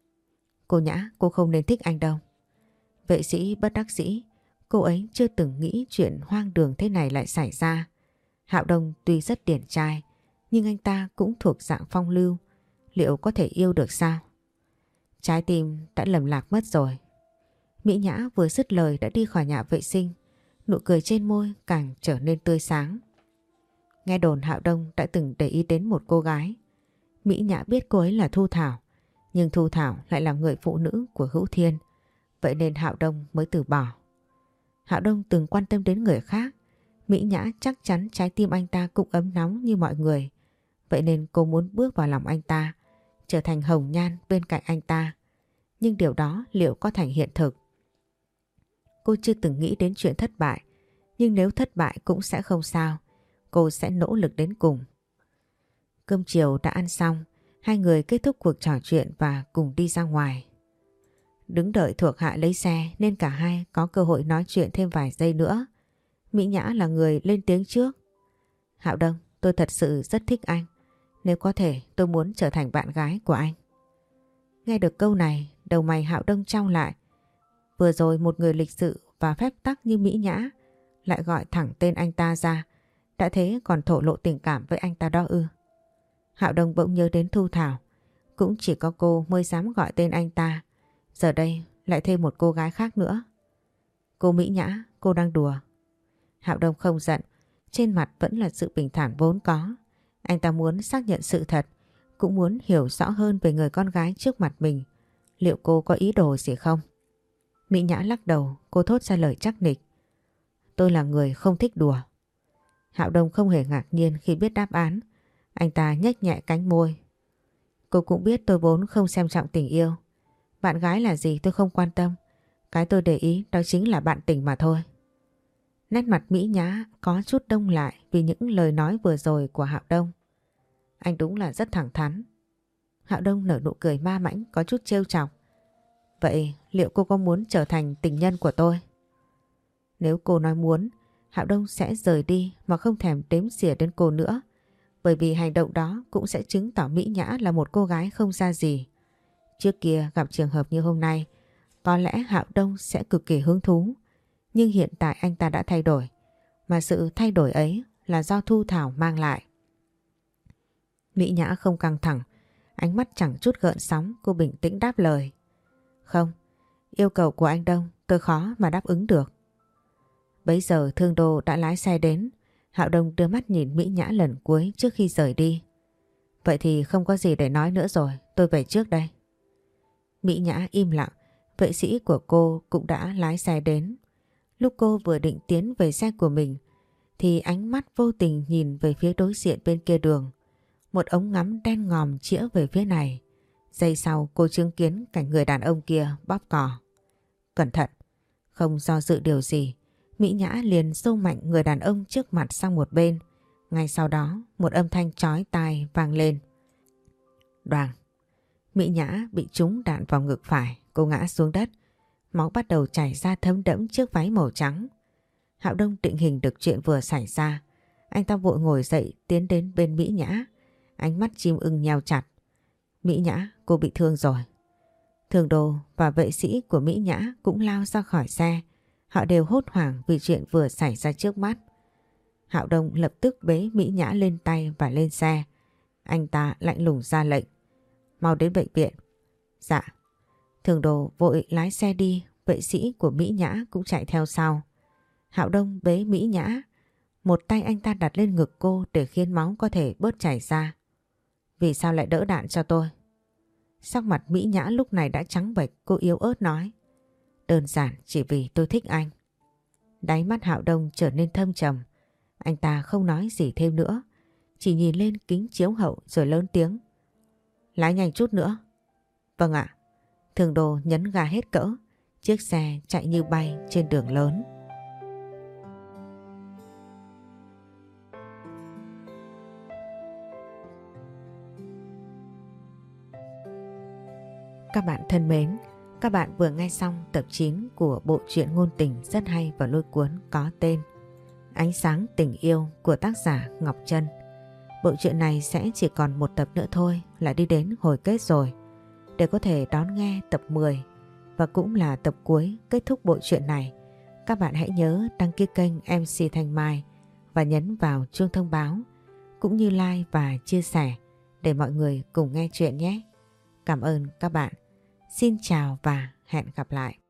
Cô Nhã, cô không nên thích anh đâu. Vệ sĩ bất đắc dĩ, cô ấy chưa từng nghĩ chuyện hoang đường thế này lại xảy ra. Hạo Đông tuy rất điển trai, nhưng anh ta cũng thuộc dạng phong lưu. Liệu có thể yêu được sao? Trái tim đã lầm lạc mất rồi. Mỹ Nhã vừa dứt lời đã đi khỏi nhà vệ sinh. Nụ cười trên môi càng trở nên tươi sáng. Nghe đồn Hạo Đông đã từng để ý đến một cô gái. Mỹ Nhã biết cô ấy là Thu Thảo, nhưng Thu Thảo lại là người phụ nữ của Hữu Thiên. Vậy nên Hạo Đông mới từ bỏ. Hạo Đông từng quan tâm đến người khác. Mỹ Nhã chắc chắn trái tim anh ta cũng ấm nóng như mọi người. Vậy nên cô muốn bước vào lòng anh ta, trở thành hồng nhan bên cạnh anh ta. Nhưng điều đó liệu có thành hiện thực? Cô chưa từng nghĩ đến chuyện thất bại. Nhưng nếu thất bại cũng sẽ không sao. Cô sẽ nỗ lực đến cùng. Cơm chiều đã ăn xong. Hai người kết thúc cuộc trò chuyện và cùng đi ra ngoài. Đứng đợi thuộc hạ lấy xe nên cả hai có cơ hội nói chuyện thêm vài giây nữa. Mỹ Nhã là người lên tiếng trước. Hạo Đông, tôi thật sự rất thích anh. Nếu có thể tôi muốn trở thành bạn gái của anh. Nghe được câu này, đầu mày Hạo Đông chau lại. Vừa rồi một người lịch sự và phép tắc như Mỹ Nhã lại gọi thẳng tên anh ta ra. Đã thế còn thổ lộ tình cảm với anh ta đó ư? Hạo Đông bỗng nhớ đến Thu Thảo. Cũng chỉ có cô mới dám gọi tên anh ta. Giờ đây lại thêm một cô gái khác nữa. Cô Mỹ Nhã, cô đang đùa. Hạo Đông không giận. Trên mặt vẫn là sự bình thản vốn có. Anh ta muốn xác nhận sự thật. Cũng muốn hiểu rõ hơn về người con gái trước mặt mình. Liệu cô có ý đồ gì không? Mỹ Nhã lắc đầu, cô thốt ra lời chắc nịch. Tôi là người không thích đùa. Hạo Đông không hề ngạc nhiên khi biết đáp án. Anh ta nhếch nhẹ cánh môi. Cô cũng biết tôi vốn không xem trọng tình yêu. Bạn gái là gì tôi không quan tâm. Cái tôi để ý đó chính là bạn tình mà thôi. Nét mặt Mỹ Nhã có chút đông lại vì những lời nói vừa rồi của Hạo Đông. Anh đúng là rất thẳng thắn. Hạo Đông nở nụ cười ma mãnh có chút trêu chọc. Vậy liệu cô có muốn trở thành tình nhân của tôi? Nếu cô nói muốn, Hạo Đông sẽ rời đi mà không thèm đếm xỉa đến cô nữa. Bởi vì hành động đó cũng sẽ chứng tỏ Mỹ Nhã là một cô gái không ra gì. Trước kia gặp trường hợp như hôm nay, có lẽ Hạo Đông sẽ cực kỳ hứng thú. Nhưng hiện tại anh ta đã thay đổi. Mà sự thay đổi ấy là do Thu Thảo mang lại. Mỹ Nhã không căng thẳng, ánh mắt chẳng chút gợn sóng, cô bình tĩnh đáp lời. Không, yêu cầu của anh Đông tôi khó mà đáp ứng được. Bấy giờ Thương Đô đã lái xe đến. Hạo Đông đưa mắt nhìn Mỹ Nhã lần cuối trước khi rời đi. Vậy thì không có gì để nói nữa rồi, tôi về trước đây. Mỹ Nhã im lặng, vệ sĩ của cô cũng đã lái xe đến. Lúc cô vừa định tiến về xe của mình thì ánh mắt vô tình nhìn về phía đối diện bên kia đường. Một ống ngắm đen ngòm chĩa về phía này. Giây sau cô chứng kiến cảnh người đàn ông kia bóp cò. Cẩn thận! Không do dự điều gì, Mỹ Nhã liền xô mạnh người đàn ông trước mặt sang một bên. Ngay sau đó một âm thanh chói tai vang lên. Đoàng! Mỹ Nhã bị trúng đạn vào ngực phải, cô ngã xuống đất. máu bắt đầu chảy ra thấm đẫm chiếc váy màu trắng. Hạo Đông định hình được chuyện vừa xảy ra. Anh ta vội ngồi dậy tiến đến bên Mỹ Nhã. Ánh mắt chim ưng nheo chặt. Mỹ Nhã, cô bị thương rồi. Thường Đồ và vệ sĩ của Mỹ Nhã cũng lao ra khỏi xe. Họ đều hốt hoảng vì chuyện vừa xảy ra trước mắt. Hạo Đông lập tức bế Mỹ Nhã lên tay và lên xe. Anh ta lạnh lùng ra lệnh. Mau đến bệnh viện. Dạ. Thường Đồ vội lái xe đi, vệ sĩ của Mỹ Nhã cũng chạy theo sau. Hạo Đông bế Mỹ Nhã, một tay anh ta đặt lên ngực cô để khiến máu có thể bớt chảy ra. Vì sao lại đỡ đạn cho tôi? Sắc mặt Mỹ Nhã lúc này đã trắng bệch, cô yếu ớt nói. Đơn giản chỉ vì tôi thích anh. Đáy mắt Hạo Đông trở nên thâm trầm. Anh ta không nói gì thêm nữa, chỉ nhìn lên kính chiếu hậu rồi lớn tiếng. Lái nhanh chút nữa. Vâng ạ. Thường Đồ nhấn ga hết cỡ, chiếc xe chạy như bay trên đường lớn. Các bạn thân mến, các bạn vừa nghe xong tập 9 của bộ truyện ngôn tình rất hay và lôi cuốn có tên Ánh sáng tình yêu của tác giả Ngọc Trân. Bộ truyện này sẽ chỉ còn một tập nữa thôi là đi đến hồi kết rồi. Để có thể đón nghe tập 10 và cũng là tập cuối kết thúc bộ truyện này, các bạn hãy nhớ đăng ký kênh MC Thanh Mai và nhấn vào chuông thông báo cũng như like và chia sẻ để mọi người cùng nghe chuyện nhé. Cảm ơn các bạn. Xin chào và hẹn gặp lại.